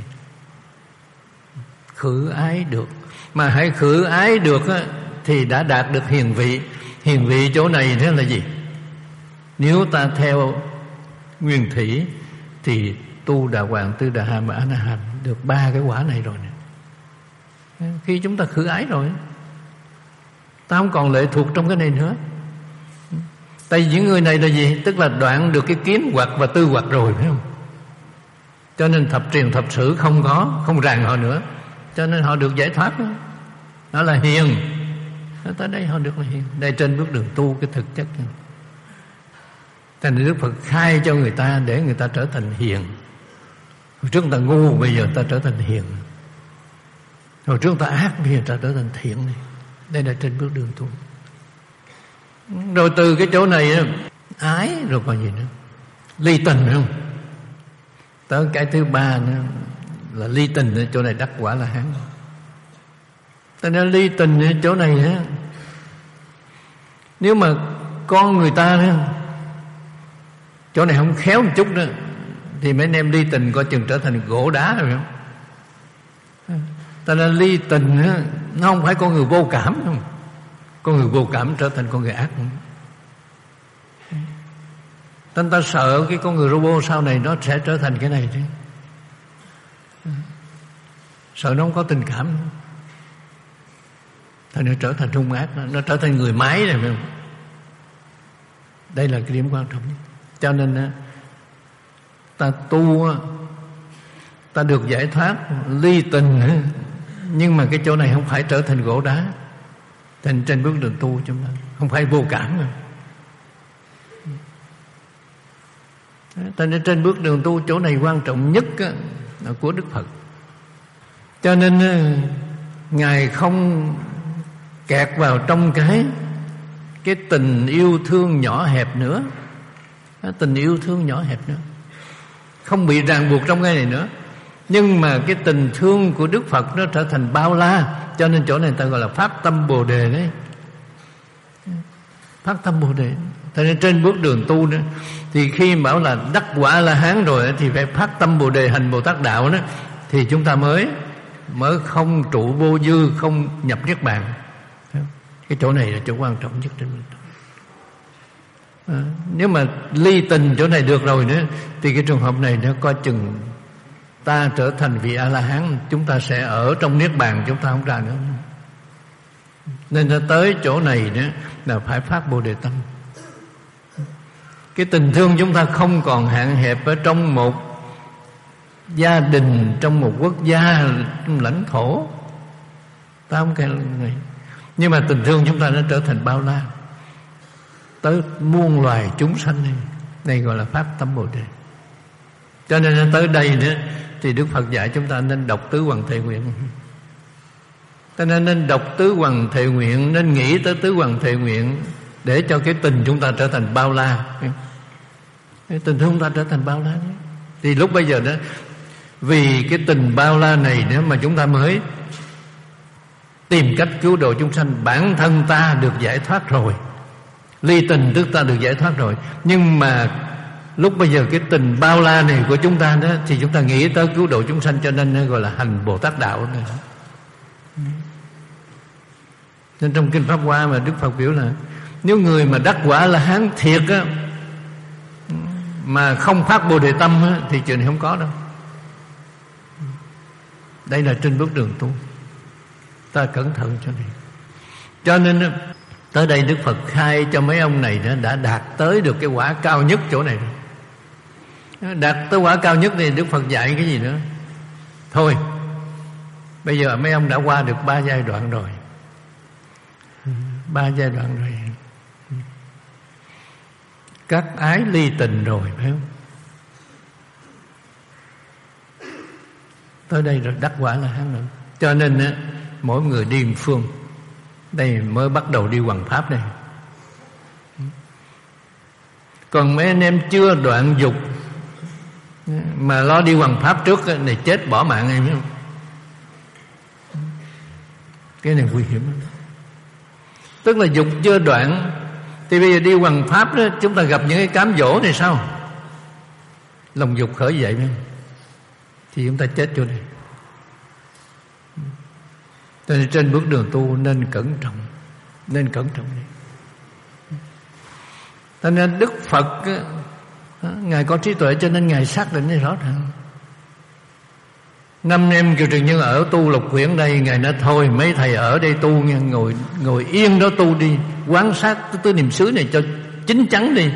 Khử ái được. Mà hãy khử ái được á, thì đã đạt được hiền vị. Hiền vị chỗ này thế là gì? Nếu ta theo nguyên thủy thì tu đà hoàng, tư đà hàm và a na hàm, được ba cái quả này rồi nè. Khi chúng ta khử ái rồi, ta không còn lệ thuộc trong cái này nữa. Tại vì những người này là gì? Tức là đoạn được cái kiến hoặc và tư hoặc rồi, phải không? Cho nên thập truyền thập sử không có, không ràng họ nữa. Cho nên họ được giải thoát đó. Đó là hiền. Tới đây họ được là hiền. Đây trên bước đường tu cái thực chất này. Thành Đức Phật khai cho người ta để người ta trở thành hiền. Hồi trước người ta ngu, bây giờ người ta trở thành hiền. Hồi trước người ta ác, bây giờ người ta trở thành thiện này. Đây là trên bước đường tu. Rồi từ cái chỗ này ái rồi còn gì nữa? Ly tình không? Tới cái thứ ba nữa là ly tình. Chỗ này đắc quả là hán. Cho nên ly tình chỗ này á, nếu mà con người ta nữa, chỗ này không khéo một chút nữa thì mấy anh em ly tình coi chừng trở thành gỗ đá rồi không? Ta nên ly tình á, nó không phải con người vô cảm không? Con người vô cảm trở thành con người ác không? Nên ta sợ cái con người robot sau này nó sẽ trở thành cái này chứ. Sợ nó không có tình cảm nữa. Thì nó trở thành hung ác, nó trở thành người máy này phải không? Đây là cái điểm quan trọng nhất. Cho nên ta tu, ta được giải thoát ly tình, nhưng mà cái chỗ này không phải trở thành gỗ đá. Trên, trên bước đường tu chúng ta không phải vô cảm nữa. Cho nên trên bước đường tu chỗ này quan trọng nhất là của Đức Phật. Cho nên Ngài không kẹt vào trong cái cái tình yêu thương nhỏ hẹp nữa. Tình yêu thương nhỏ hẹp nữa, không bị ràng buộc trong cái này nữa. Nhưng mà cái tình thương của Đức Phật nó trở thành bao la. Cho nên chỗ này ta gọi là phát tâm Bồ Đề đấy. Phát tâm Bồ Đề. Cho nên trên bước đường tu đó, thì khi bảo là đắc quả La Hán rồi thì phải phát tâm Bồ Đề hành Bồ Tát Đạo đó, thì chúng ta mới mới không trụ vô dư, không nhập niết bàn. Cái chỗ này là chỗ quan trọng nhất trên đường tu. À, nếu mà ly tình chỗ này được rồi nữa thì cái trường hợp này nó coi chừng ta trở thành vị A-la-hán, chúng ta sẽ ở trong niết bàn, chúng ta không ra nữa. Nên nó tới chỗ này nữa là phải phát Bồ Đề tâm. Cái tình thương chúng ta không còn hạn hẹp ở trong một gia đình, trong một quốc gia, trong lãnh thổ. Ta không kể này. Nhưng mà tình thương chúng ta nó trở thành bao la, tới muôn loài chúng sanh này. Đây gọi là phát tâm Bồ Đề. Cho nên tới đây nữa thì Đức Phật dạy chúng ta nên đọc tứ hoằng thệ nguyện. Cho nên nên đọc tứ hoằng thệ nguyện, nên nghĩ tới tứ hoằng thệ nguyện để cho cái tình chúng ta trở thành bao la. Cái tình chúng ta trở thành bao la đấy. Thì lúc bây giờ đó, vì cái tình bao la này nữa mà chúng ta mới tìm cách cứu độ chúng sanh. Bản thân ta được giải thoát rồi, ly tình tức ta được giải thoát rồi. Nhưng mà lúc bây giờ cái tình bao la này của chúng ta đó, thì chúng ta nghĩ tới cứu độ chúng sanh, cho nên gọi là hành Bồ Tát Đạo này. Nên trong Kinh Pháp Hoa mà Đức Phật biểu là nếu người mà đắc quả là hán thiệt á, mà không phát Bồ Đề tâm á, thì chuyện này không có đâu. Đây là trên bước đường tu, ta cẩn thận cho này. Cho nên tới đây Đức Phật khai cho mấy ông này đã đạt tới được cái quả cao nhất chỗ này rồi. Đạt tới quả cao nhất thì Đức Phật dạy cái gì nữa? Thôi, bây giờ mấy ông đã qua được ba giai đoạn rồi. Ba giai đoạn rồi. Các ái ly tình rồi, phải không? tới đây rồi đắc quả là hán rồi. Cho nên á, mỗi người đi một phương. Đây mới bắt đầu đi hoằng pháp đây. Còn mấy anh em chưa đoạn dục mà lo đi hoằng pháp trước này chết bỏ mạng em biết không? Cái này nguy hiểm lắm. Tức là dục chưa đoạn thì bây giờ đi hoằng pháp đó, chúng ta gặp những cái cám dỗ này sao? Lòng dục khởi dậy phải không? Thì chúng ta chết chỗ này. Cho nên trên bước đường tu nên cẩn trọng, nên cẩn trọng đi. Cho nên Đức Phật Ngài có trí tuệ, cho nên Ngài xác định rõ ràng. Năm em Kiều Trần Nhân ở tu Lục Quyển đây, Ngài nói thôi mấy thầy ở đây tu nha, ngồi ngồi yên đó tu đi, quán sát tứ niệm xứ này cho chín chắn đi.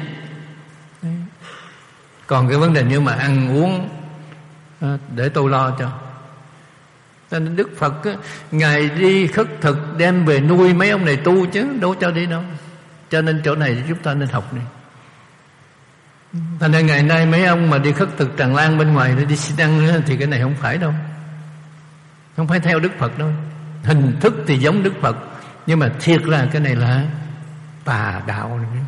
Còn cái vấn đề như mà ăn uống để tôi lo cho. Cho nên Đức Phật Ngài đi khất thực đem về nuôi mấy ông này tu chứ đâu cho đi đâu. Cho nên chỗ này chúng ta nên học đi. Thành ra ngày nay mấy ông mà đi khất thực tràn lan bên ngoài để đi xin ăn nữa, thì cái này không phải đâu. Không phải theo Đức Phật đâu. Hình thức thì giống Đức Phật, nhưng mà thiệt là cái này là tà đạo này.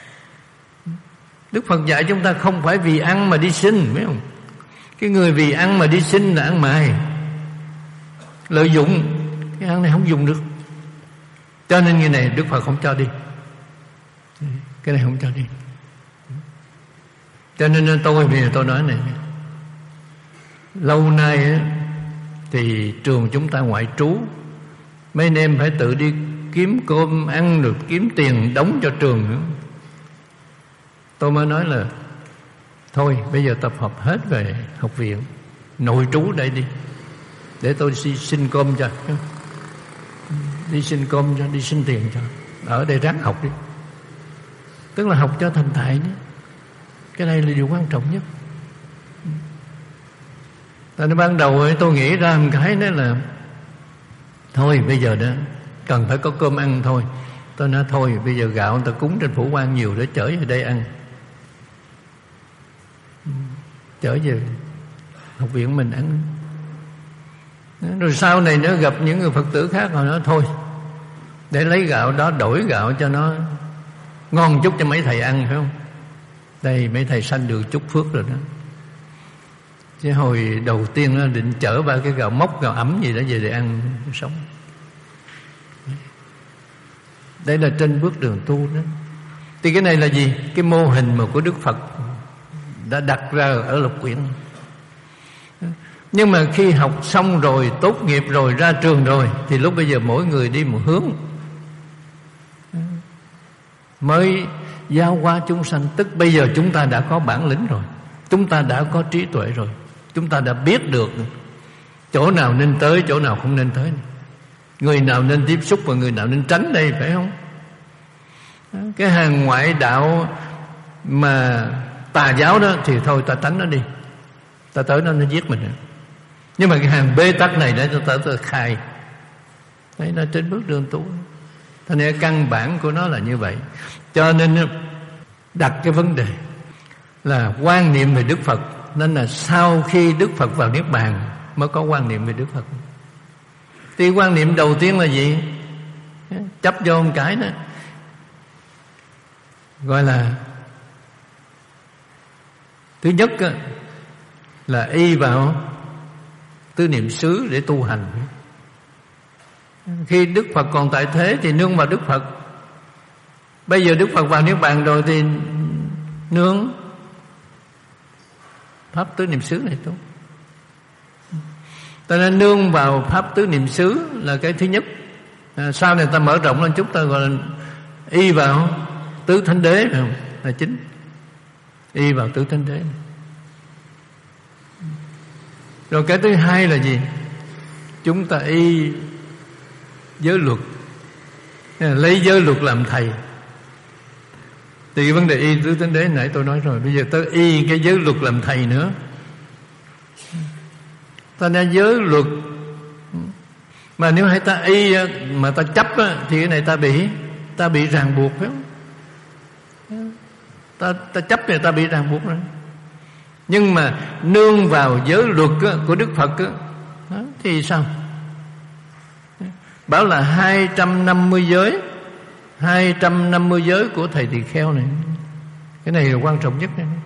Đức Phật dạy chúng ta không phải vì ăn mà đi xin, biết không? Cái người vì ăn mà đi xin là ăn mày, lợi dụng. Cái ăn này không dùng được. Cho nên người này Đức Phật không cho đi. Cái này không cho đi. Cho nên tôi bây giờ tôi nói này, lâu nay thì trường chúng ta ngoại trú, mấy anh em phải tự đi kiếm cơm ăn, được kiếm tiền đóng cho trường nữa. Tôi mới nói là thôi bây giờ tập hợp hết về học viện, nội trú đây đi, để tôi đi xin cơm cho, đi xin cơm cho, đi xin tiền cho, ở đây ráng học đi. Tức là học cho thành thạo nhé. Cái này là điều quan trọng nhất. Tại nên ban đầu tôi nghĩ ra một cái đó là thôi bây giờ đó cần phải có cơm ăn thôi. Tôi nói thôi bây giờ gạo người ta cúng trên Phủ Quan nhiều, để chở về đây ăn, chở về học viện mình ăn. Rồi sau này nữa gặp những người Phật tử khác, họ nói thôi để lấy gạo đó đổi gạo cho nó ngon chút cho mấy thầy ăn, phải không? Đây mấy thầy sanh được chút phước rồi đó. Chứ hồi đầu tiên nó định chở ba cái gạo mốc, gạo ẩm gì đó về để ăn sống. Đây là trên bước đường tu đó. Thì cái này là gì? Cái mô hình mà của Đức Phật đã đặt ra ở Lục Quyển. Nhưng mà khi học xong rồi, tốt nghiệp rồi, ra trường rồi, thì lúc bây giờ mỗi người đi một hướng, mới giao qua chúng sanh. Tức bây giờ chúng ta đã có bản lĩnh rồi, chúng ta đã có trí tuệ rồi, chúng ta đã biết được chỗ nào nên tới, chỗ nào không nên tới, người nào nên tiếp xúc và người nào nên tránh đây, phải không? Cái hàng ngoại đạo mà tà giáo đó thì thôi ta tránh nó đi, ta tới nó nó giết mình. Nhưng mà cái hàng bế tắc này để ta ta khai. Đấy là trên bước đường tu. Thế nên căn bản của nó là như vậy. Cho nên đặt cái vấn đề là quan niệm về Đức Phật. Nên là sau khi Đức Phật vào Niết Bàn mới có quan niệm về Đức Phật. Thì quan niệm đầu tiên là gì? Chấp vô một cái đó, gọi là thứ nhất là y vào tứ niệm xứ để tu hành. Khi Đức Phật còn tại thế thì nương vào Đức Phật. Bây giờ Đức Phật vào Niết Bàn rồi thì nương pháp tứ niệm xứ này tu. Cho nên nương vào pháp tứ niệm xứ là cái thứ nhất. À, sau này ta mở rộng lên chút, ta gọi là y vào tứ thánh đế, phải không? Là chính. Y vào tứ thánh đế. Rồi cái thứ hai là gì? Chúng ta y giới luật, lấy giới luật làm thầy. Thì cái vấn đề y tứ thánh đế nãy tôi nói rồi, bây giờ tới y cái giới luật làm thầy nữa. Ta nên giới luật mà nếu hay ta y mà ta chấp á, thì cái này ta bị ta bị ràng buộc, phải không? Ta ta chấp thì ta bị ràng buộc rồi. Nhưng mà nương vào giới luật á, của Đức Phật á, thì sao? Bảo là hai trăm năm mươi giới, hai trăm năm mươi giới của thầy tỳ kheo này. Cái này là quan trọng nhất này.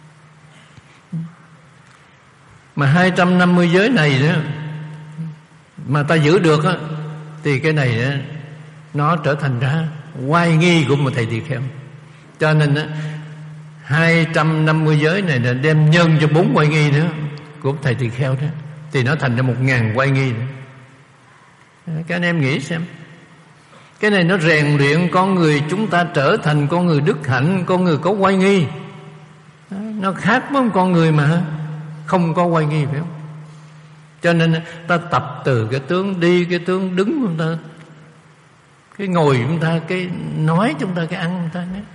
Mà hai trăm năm mươi giới này đó mà ta giữ được á, thì cái này đó, nó trở thành ra oai nghi của một thầy tỳ kheo. Cho nên đó, hai trăm năm mươi giới này là đem nhân cho bốn oai nghi nữa của thầy tỳ kheo đó, thì nó thành ra một ngàn oai nghi nữa. Các anh em nghĩ xem, cái này nó rèn luyện con người chúng ta trở thành con người đức hạnh, con người có oai nghi. Nó khác với một con người mà không có oai nghi, phải không? Cho nên ta tập từ cái tướng đi, cái tướng đứng của chúng ta, cái ngồi của chúng ta, cái nói chúng ta, cái ăn của chúng ta nhé.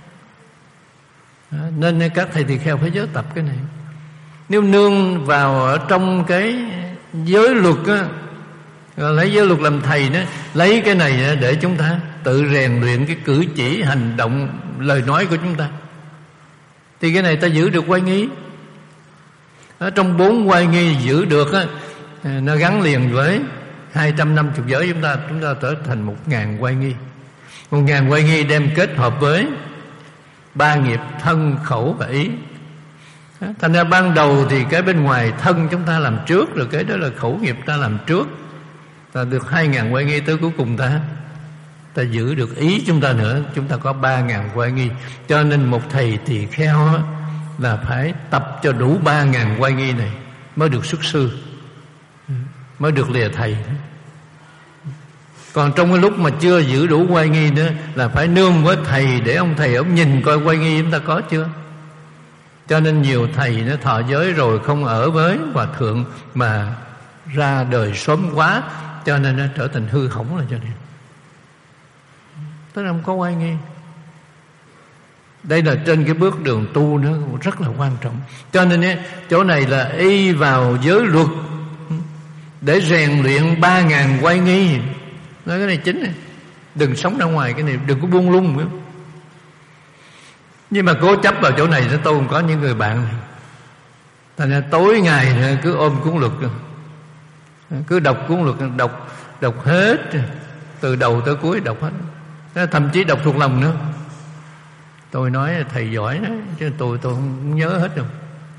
Nên các thầy tỳ kheo phải giới tập cái này. Nếu nương vào ở trong cái giới luật á, lấy giới luật làm thầy đó, lấy cái này để chúng ta tự rèn luyện cái cử chỉ, hành động, lời nói của chúng ta, thì cái này ta giữ được oai nghi. Ở trong bốn oai nghi giữ được á, nó gắn liền với hai trăm năm mươi giới chúng ta, chúng ta trở thành một ngàn oai nghi. Một ngàn oai nghi đem kết hợp với ba nghiệp thân, khẩu và ý. Thành ra ban đầu thì cái bên ngoài thân chúng ta làm trước, rồi cái đó là khẩu nghiệp ta làm trước. Ta được hai ngàn oai nghi, tới cuối cùng ta ta giữ được ý chúng ta nữa, chúng ta có ba ngàn oai nghi. Cho nên một thầy tỳ kheo á, là phải tập cho đủ ba ngàn oai nghi này mới được xuất sư, mới được lìa thầy. Còn trong cái lúc mà chưa giữ đủ oai nghi nữa là phải nương với thầy, để ông thầy ông nhìn coi oai nghi chúng ta có chưa. Cho nên nhiều thầy nó thọ giới rồi không ở với hòa thượng mà ra đời sớm quá, cho nên nó trở thành hư hỏng rồi. Cho nên tức là không có oai nghi. Đây là trên cái bước đường tu nó rất là quan trọng. Cho nên ấy, chỗ này là y vào giới luật để rèn luyện ba ngàn oai nghi. Nói cái này chính này. Đừng sống ra ngoài cái này, đừng có buông lung nữa. Nhưng mà cố chấp vào chỗ này, tôi cũng có những người bạn này, thành ra tối ngày cứ ôm cuốn luật, cứ đọc cuốn luật, đọc đọc hết từ đầu tới cuối, đọc hết, thậm chí đọc thuộc lòng nữa. Tôi nói thầy giỏi đó, chứ tôi tôi không nhớ hết đâu.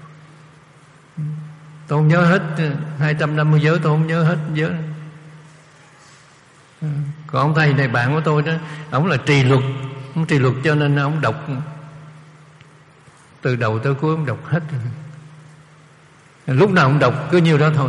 Tôi không nhớ hết hai trăm năm mươi giới, tôi không nhớ hết giới. Còn ông thầy này bạn của tôi đó, ông là trì luật, ông trì luật cho nên ông đọc từ đầu tới cuối, ông đọc hết. Lúc nào ông đọc cứ nhiêu đó thôi.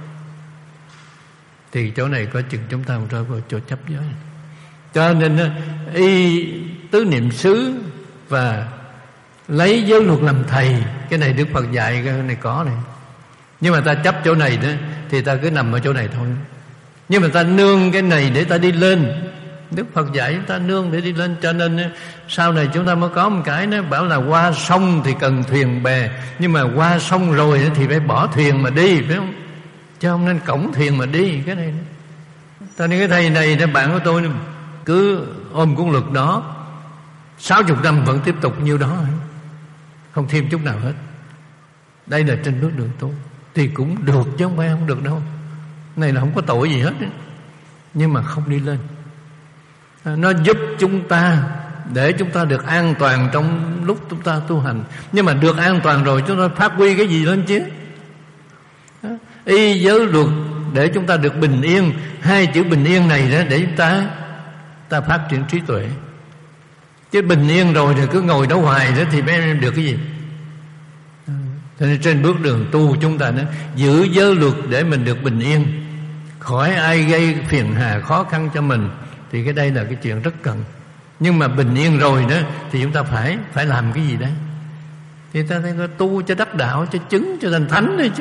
Thì chỗ này có chừng chúng ta không rơi vào chỗ chấp giới. Cho nên y tứ niệm xứ và lấy giới luật làm thầy, cái này Đức Phật dạy, cái này có này. Nhưng mà ta chấp chỗ này đó thì ta cứ nằm ở chỗ này thôi. Nhưng mà ta nương cái này để ta đi lên. Đức Phật dạy chúng ta nương để đi lên. Cho nên sau này chúng ta mới có một cái nó bảo là qua sông thì cần thuyền bè, nhưng mà qua sông rồi thì phải bỏ thuyền mà đi, phải không? Chứ không nên cõng thuyền mà đi. Cái này cho nên cái thầy này, cái bạn của tôi cứ ôm cuốn luật đó sáu chục năm vẫn tiếp tục như đó, không thêm chút nào hết. Đây là trên bước đường tu thì cũng được chứ không phải không được đâu. Này là không có tội gì hết ấy. Nhưng mà không đi lên. Nó giúp chúng ta để chúng ta được an toàn trong lúc chúng ta tu hành. Nhưng mà được an toàn rồi chúng ta phát huy cái gì lên chứ? Y giới luật để chúng ta được bình yên. Hai chữ bình yên này đó để chúng ta ta phát triển trí tuệ. Chứ bình yên rồi thì cứ ngồi đó hoài đó thì mới được cái gì? Cho nên trên bước đường tu chúng ta đó, giữ giới luật để mình được bình yên, khỏi ai gây phiền hà khó khăn cho mình, thì cái đây là cái chuyện rất cần. Nhưng mà bình yên rồi đó thì chúng ta phải phải làm cái gì đấy? Thì ta phải tu cho đắc đạo, cho chứng, cho thành thánh đấy chứ.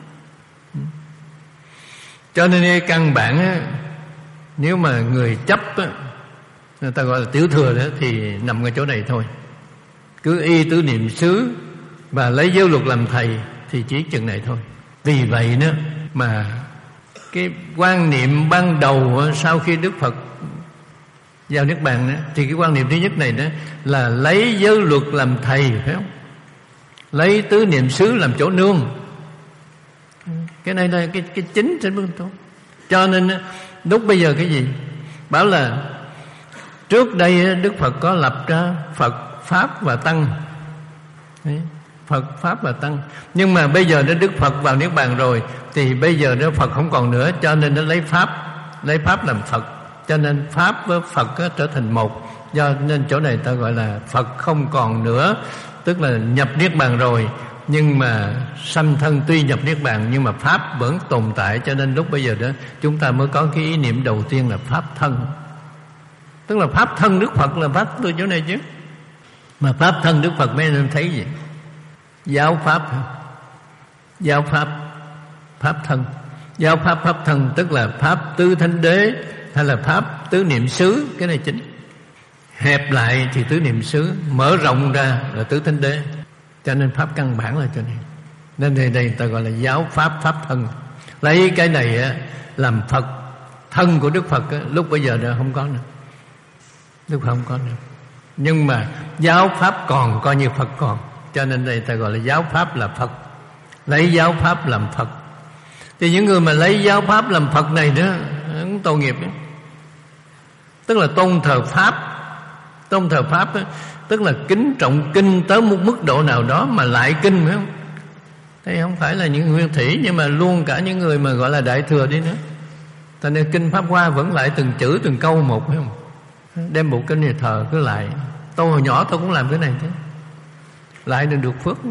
Cho nên cái căn bản á, nếu mà người chấp á, người ta gọi là tiểu thừa đó, thì nằm ở chỗ này thôi. Cứ y tứ niệm xứ và lấy giới luật làm thầy thì chỉ chừng này thôi. Vì vậy đó mà cái quan niệm ban đầu sau khi Đức Phật vào Niết Bàn đó, thì cái quan niệm thứ nhất này đó là lấy giới luật làm thầy, phải không? Lấy tứ niệm xứ làm chỗ nương. Cái này là cái, cái chính trên bước tu. Cho nên lúc bây giờ cái gì? Bảo là trước đây Đức Phật có lập ra Phật, Pháp và Tăng. Đấy, Phật, Pháp và Tăng. Nhưng mà bây giờ đó Đức Phật vào Niết Bàn rồi, thì bây giờ đó Phật không còn nữa, cho nên nó lấy Pháp, lấy Pháp làm Phật. Cho nên Pháp với Phật đó trở thành một. Do nên chỗ này ta gọi là Phật không còn nữa, tức là nhập Niết Bàn rồi. Nhưng mà sanh thân tuy nhập Niết Bàn, nhưng mà Pháp vẫn tồn tại. Cho nên lúc bây giờ đó chúng ta mới có cái ý niệm đầu tiên là Pháp thân. Tức là Pháp thân Đức Phật là Pháp từ chỗ này chứ. Mà Pháp thân Đức Phật mấy anh em thấy gì? Giáo Pháp, giáo Pháp, Pháp thân. Giáo Pháp, Pháp thân tức là Pháp tứ thánh đế hay là Pháp tứ niệm xứ. Cái này chính. Hẹp lại thì tứ niệm xứ, mở rộng ra là tứ thánh đế. Cho nên Pháp căn bản là chỗ này. Nên đây, đây ta gọi là giáo Pháp, Pháp thân. Lấy cái này á, làm Phật thân của Đức Phật á, lúc bây giờ đã không có nữa. Đức Phật không có nữa. Nhưng mà giáo Pháp còn, coi như Phật còn. Cho nên đây ta gọi là giáo Pháp là Phật. Lấy giáo Pháp làm Phật. Thì những người mà lấy giáo Pháp làm Phật này đó, cũng tội nghiệp đó. Tức là tôn thờ Pháp. Tôn thờ Pháp đó, tức là kính trọng kinh tới một mức độ nào đó mà lại kinh, phải không? Đây không phải là những nguyên thủy, nhưng mà luôn cả những người mà gọi là đại thừa đi nữa. Cho nên kinh Pháp Hoa vẫn lại từng chữ từng câu một, phải không? Đem bộ kinh này thờ cứ lại. Tôi hồi nhỏ tôi cũng làm cái này chứ. Lại được được phước.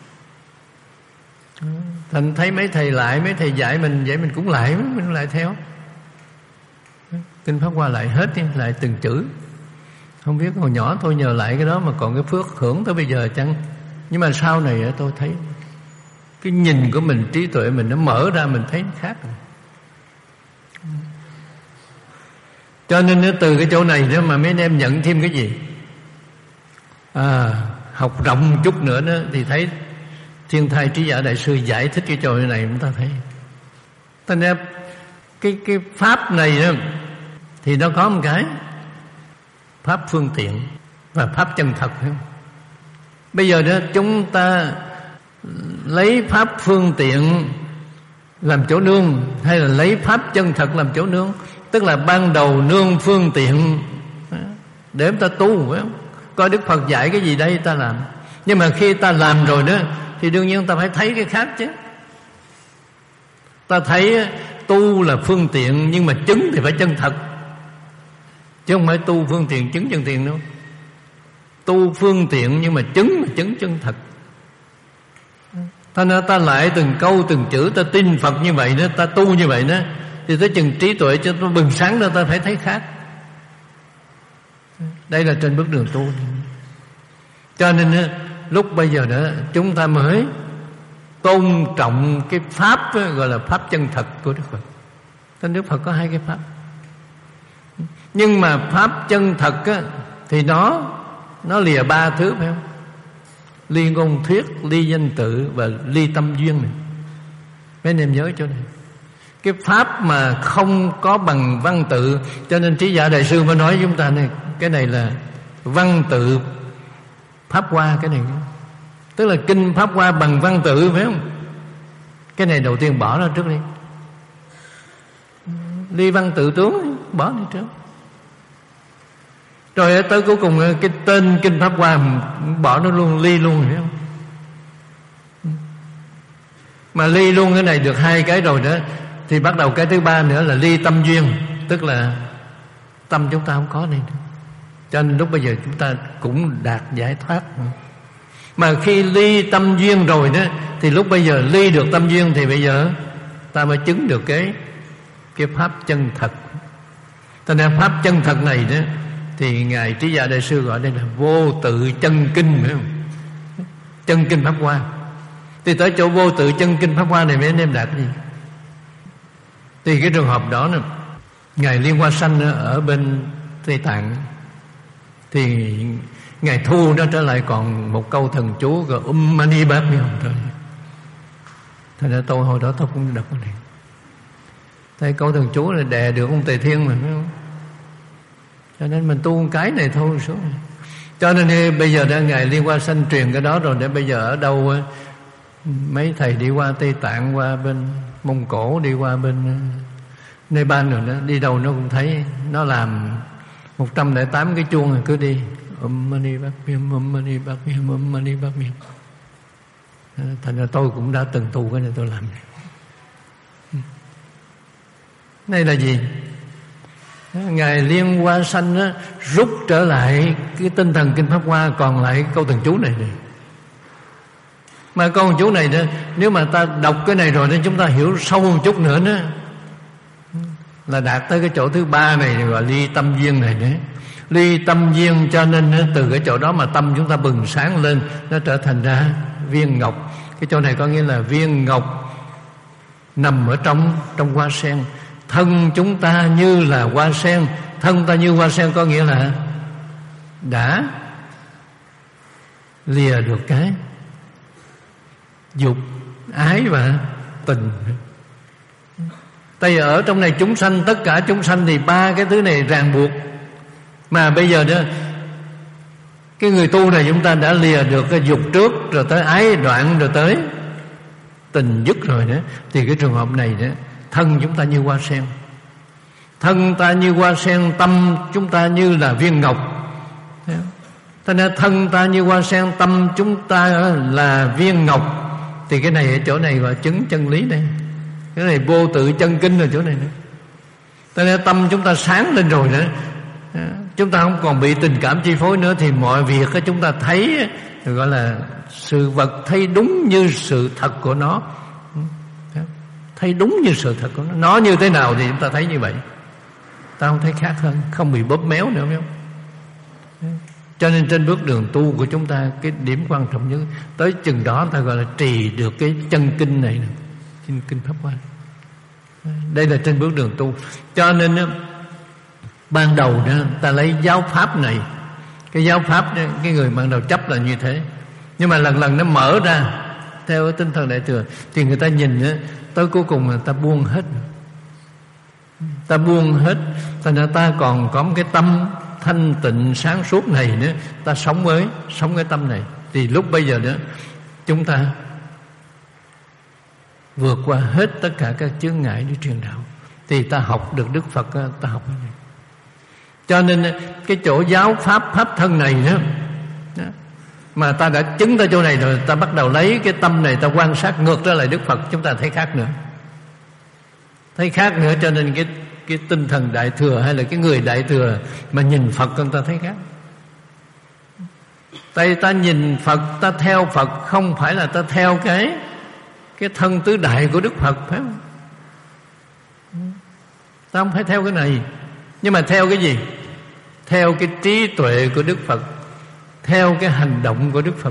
Thành thấy mấy thầy lại, mấy thầy dạy mình vậy mình cũng lại, mình lại theo. Kinh Pháp Hoa lại hết đi, lại từng chữ. Không biết hồi nhỏ tôi nhờ lại cái đó mà còn cái phước hưởng tới bây giờ chăng. Nhưng mà sau này tôi thấy cái nhìn của mình, trí tuệ mình nó mở ra, mình thấy nó khác rồi. Cho nên từ cái chỗ này đó mà mấy anh em nhận thêm cái gì? À, học rộng chút nữa đó thì thấy Thiên Thai Trí Giả Đại Sư giải thích cái chỗ này chúng ta thấy. Cho nên cái, cái Pháp này đó, thì nó có một cái Pháp phương tiện và Pháp chân thật, phải không? Bây giờ đó chúng ta lấy Pháp phương tiện làm chỗ nương, hay là lấy Pháp chân thật làm chỗ nương? Tức là ban đầu nương phương tiện để chúng ta tu, phải không? Coi Đức Phật dạy cái gì đây ta làm. Nhưng mà khi ta làm rồi đó thì đương nhiên ta phải thấy cái khác chứ. Ta thấy tu là phương tiện, nhưng mà chứng thì phải chân thật, chứ không phải tu phương tiện chứng chân tiền đâu. Tu phương tiện nhưng mà chứng mà chứng chân thật. Ta nói ta lại từng câu từng chữ, ta tin Phật như vậy đó, ta tu như vậy đó, thì tới chừng trí tuệ cho nó bừng sáng đó, ta phải thấy khác. Đây là trên bước đường tu. Cho nên lúc bây giờ đó chúng ta mới tôn trọng cái Pháp đó, gọi là Pháp chân thật của Đức Phật. Tên Đức Phật có hai cái Pháp. Nhưng mà Pháp chân thật á, thì nó Nó lìa ba thứ, phải không? Ly ngôn thuyết, ly danh tự và ly tâm duyên này. Mấy anh em nhớ chỗ này. Cái Pháp mà không có bằng văn tự, cho nên Trí Giả Đại Sư mới nói với chúng ta này, cái này là văn tự Pháp Hoa. Cái này tức là kinh Pháp Hoa bằng văn tự, phải không? Cái này đầu tiên bỏ ra trước đi. Ly văn tự tướng bỏ đi trước. Rồi tới cuối cùng cái tên kinh Pháp Hoa bỏ nó luôn, ly luôn, phải không? Mà ly luôn cái này được hai cái rồi đó, thì bắt đầu cái thứ ba nữa là ly tâm duyên. Tức là tâm chúng ta không có này. Cho nên lúc bây giờ chúng ta cũng đạt giải thoát. Mà khi ly tâm duyên rồi đó, thì lúc bây giờ ly được tâm duyên, thì bây giờ ta mới chứng được cái Cái Pháp chân thật. Cho nên Pháp chân thật này đó thì Ngài Trí Giả Đại Sư gọi đây là vô tự chân kinh, phải không? Chân kinh Pháp Hoa. Thì tới chỗ vô tự chân kinh Pháp Hoa này mấy anh em đạt cái gì? Thì cái trường hợp đó nè, Ngài Liên Hoa Sanh ở bên Tây Tạng, thì Ngài thu nó trở lại còn một câu thần chú gọi Um Mani Padme Hum thôi. Thành ra tôi hồi đó tôi cũng đọc cái này. Thấy câu thần chú là đè được ông Tề Thiên mà, phải không? Cho nên mình tu một cái này thôi xuống. Cho nên bây giờ đã Ngài Liên Hoa Sanh truyền cái đó rồi, để bây giờ ở đâu mấy thầy đi qua Tây Tạng, qua bên Mông Cổ, đi qua bên Nepal rồi đó, đi đâu nó cũng thấy nó làm một trăm lẻ tám cái chuông rồi cứ đi Om Mani Padme Hum, Om Mani Padme Hum, Om Mani Padme Hum. Thành ra tôi cũng đã từng tu cái này, tôi làm này. Đây là gì? Ngài Liên Hoa Sanh đó, rút trở lại cái tinh thần Kinh Pháp Hoa, còn lại câu thần chú này này. Mà câu thần chú này đó, nếu mà ta đọc cái này rồi nên chúng ta hiểu sâu một chút nữa đó, là đạt tới cái chỗ thứ ba này, gọi ly tâm viên này đấy. Ly tâm viên, cho nên từ cái chỗ đó mà tâm chúng ta bừng sáng lên, nó trở thành ra viên ngọc. Cái chỗ này có nghĩa là viên ngọc nằm ở trong trong hoa sen. Thân chúng ta như là hoa sen. Thân ta như hoa sen có nghĩa là đã lìa được cái dục, ái và tình. Tại vì ở trong này chúng sanh, tất cả chúng sanh thì ba cái thứ này ràng buộc. Mà bây giờ đó, cái người tu này chúng ta đã lìa được cái dục trước, rồi tới ái đoạn, rồi tới tình dứt rồi đó. Thì cái trường hợp này đó, thân chúng ta như hoa sen. Thân ta như hoa sen, tâm chúng ta như là viên ngọc. Thế nên thân ta như hoa sen, tâm chúng ta là viên ngọc. Thì cái này ở chỗ này gọi chứng chân lý đây. Cái này vô tự chân kinh ở chỗ này nữa. Thế nên tâm chúng ta sáng lên rồi nữa, chúng ta không còn bị tình cảm chi phối nữa, thì mọi việc chúng ta thấy gọi là sự vật thấy đúng như sự thật của nó. Thấy đúng như sự thật của nó. Nó như thế nào thì chúng ta thấy như vậy, ta không thấy khác hơn, không bị bóp méo nữa, phải không? Cho nên trên bước đường tu của chúng ta, cái điểm quan trọng nhất tới chừng đó ta gọi là trì được cái chân kinh này, kinh kinh Pháp Hoa. Đây là trên bước đường tu. Cho nên ban đầu đó, ta lấy giáo pháp này, cái giáo pháp đó, cái người ban đầu chấp là như thế, nhưng mà lần lần nó mở ra theo tinh thần Đại Thừa, thì người ta nhìn đó, tới cuối cùng là ta buông hết, ta buông hết, thành ra ta còn có một cái tâm thanh tịnh sáng suốt này nữa, ta sống với sống cái tâm này. Thì lúc bây giờ đó chúng ta vượt qua hết tất cả các chướng ngại để truyền đạo, thì ta học được Đức Phật, ta học cái này. Cho nên cái chỗ giáo pháp pháp thân này đó, đó mà ta đã chứng tới chỗ này rồi, ta bắt đầu lấy cái tâm này ta quan sát ngược trở lại Đức Phật, chúng ta thấy khác nữa, thấy khác nữa. Cho nên cái cái tinh thần Đại Thừa hay là cái người Đại Thừa mà nhìn Phật con ta thấy khác. Tại ta nhìn Phật, ta theo Phật, không phải là ta theo cái cái thân tứ đại của Đức Phật, phải không? Ta không phải theo cái này, nhưng mà theo cái gì? Theo cái trí tuệ của Đức Phật, theo cái hành động của Đức Phật.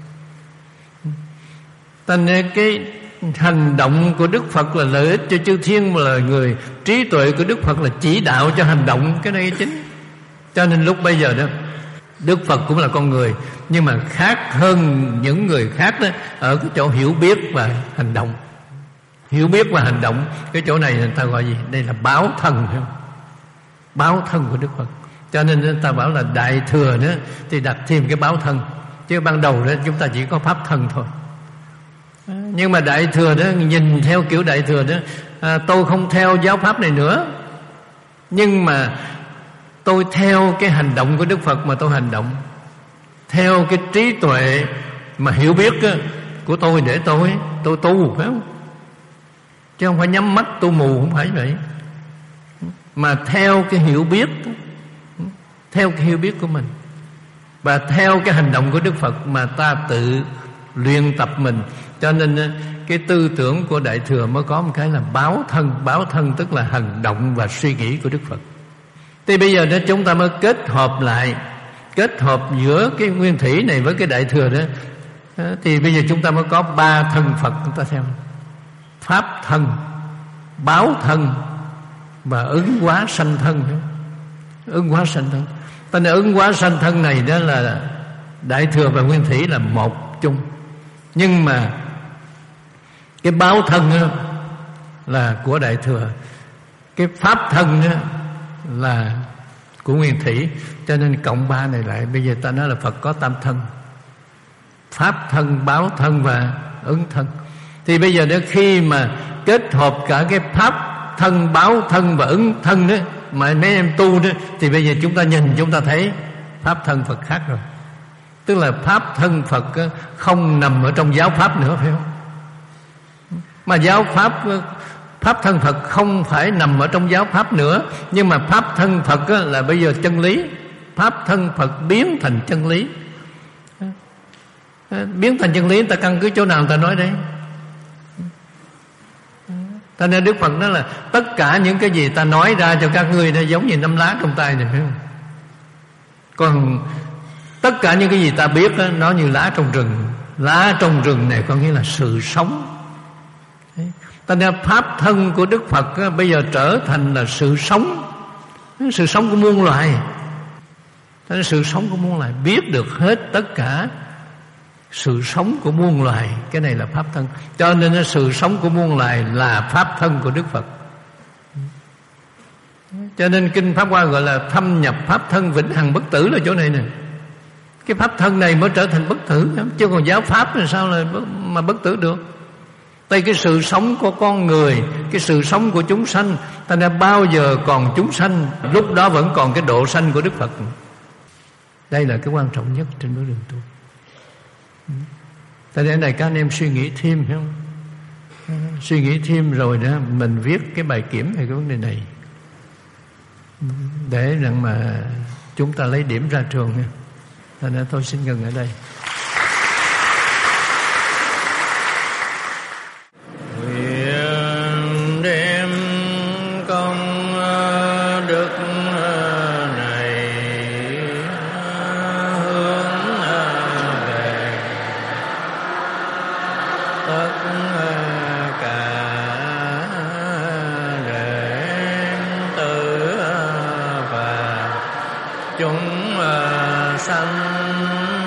Thành ra cái hành động của Đức Phật là lợi ích cho chư thiên, mà là người trí tuệ của Đức Phật là chỉ đạo cho hành động, cái này chính. Cho nên lúc bây giờ đó, Đức Phật cũng là con người, nhưng mà khác hơn những người khác đó ở cái chỗ hiểu biết và hành động. Hiểu biết và hành động, cái chỗ này người ta gọi gì? Đây là báo thân, phải không? Báo thân của Đức Phật. Cho nên người ta bảo là Đại Thừa nữa thì đặt thêm cái báo thân, chứ ban đầu đó chúng ta chỉ có pháp thân thôi. Nhưng mà Đại Thừa đó, nhìn theo kiểu Đại Thừa đó, à, tôi không theo giáo pháp này nữa, nhưng mà tôi theo cái hành động của Đức Phật mà tôi hành động, theo cái trí tuệ mà hiểu biết của tôi để tôi tôi tu, phải không? Chứ không phải nhắm mắt tu mù, không phải vậy. Mà theo cái hiểu biết, theo cái hiểu biết của mình, và theo cái hành động của Đức Phật mà ta tự luyện tập mình. Cho nên cái tư tưởng của Đại Thừa mới có một cái là báo thân. Báo thân tức là hành động và suy nghĩ của Đức Phật. Thì bây giờ đó chúng ta mới kết hợp lại, kết hợp giữa cái nguyên thủy này với cái Đại Thừa đó, thì bây giờ chúng ta mới có ba thân Phật chúng ta theo: pháp thân, báo thân và ứng hóa sanh thân. Ứng hóa sanh thân. Tên ứng hóa sanh thân này đó là Đại Thừa và nguyên thủy là một chung, nhưng mà cái báo thân đó là của Đại Thừa, cái pháp thân đó là của nguyên thủy. Cho nên cộng ba này lại, bây giờ ta nói là Phật có tam thân: pháp thân, báo thân và ứng thân. Thì bây giờ đó khi mà kết hợp cả cái pháp thân, báo thân và ứng thân đó, mà mấy em tu đó, thì bây giờ chúng ta nhìn chúng ta thấy pháp thân Phật khác rồi. Tức là pháp thân Phật không nằm ở trong giáo pháp nữa, phải không? Mà giáo pháp, pháp thân Phật không phải nằm ở trong giáo pháp nữa, nhưng mà pháp thân Phật là bây giờ chân lý. Pháp thân Phật biến thành chân lý. Biến thành chân lý, người ta căn cứ chỗ nào người ta nói đấy. Cho nên Đức Phật nói là tất cả những cái gì ta nói ra cho các ngươi nó giống như nắm lá trong tay này, phải không? Còn tất cả những cái gì ta biết đó, nó như lá trong rừng. Lá trong rừng này có nghĩa là sự sống. Cho nên pháp thân của Đức Phật đó, bây giờ trở thành là sự sống. Sự sống của muôn loài. Cho nên sự sống của muôn loài, biết được hết tất cả sự sống của muôn loài. Cái này là pháp thân. Cho nên sự sống của muôn loài là pháp thân của Đức Phật. Cho nên Kinh Pháp Hoa gọi là thâm nhập pháp thân vĩnh hằng bất tử là chỗ này nè. Cái pháp thân này mới trở thành bất tử, chứ còn giáo pháp là sao là mà bất tử được. Tại cái sự sống của con người, cái sự sống của chúng sanh, ta đã bao giờ còn chúng sanh, lúc đó vẫn còn cái độ sanh của Đức Phật. Đây là cái quan trọng nhất trên bước đường tu. Tại đây này các anh em suy nghĩ thêm, phải không? Suy nghĩ thêm rồi đó mình viết cái bài kiểm về cái vấn đề này, để rằng mà chúng ta lấy điểm ra trường nha. Cho nên tôi xin ngừng ở đây. Nguyện đem công đức này hướng về tất cả đệ tử và chúng sanh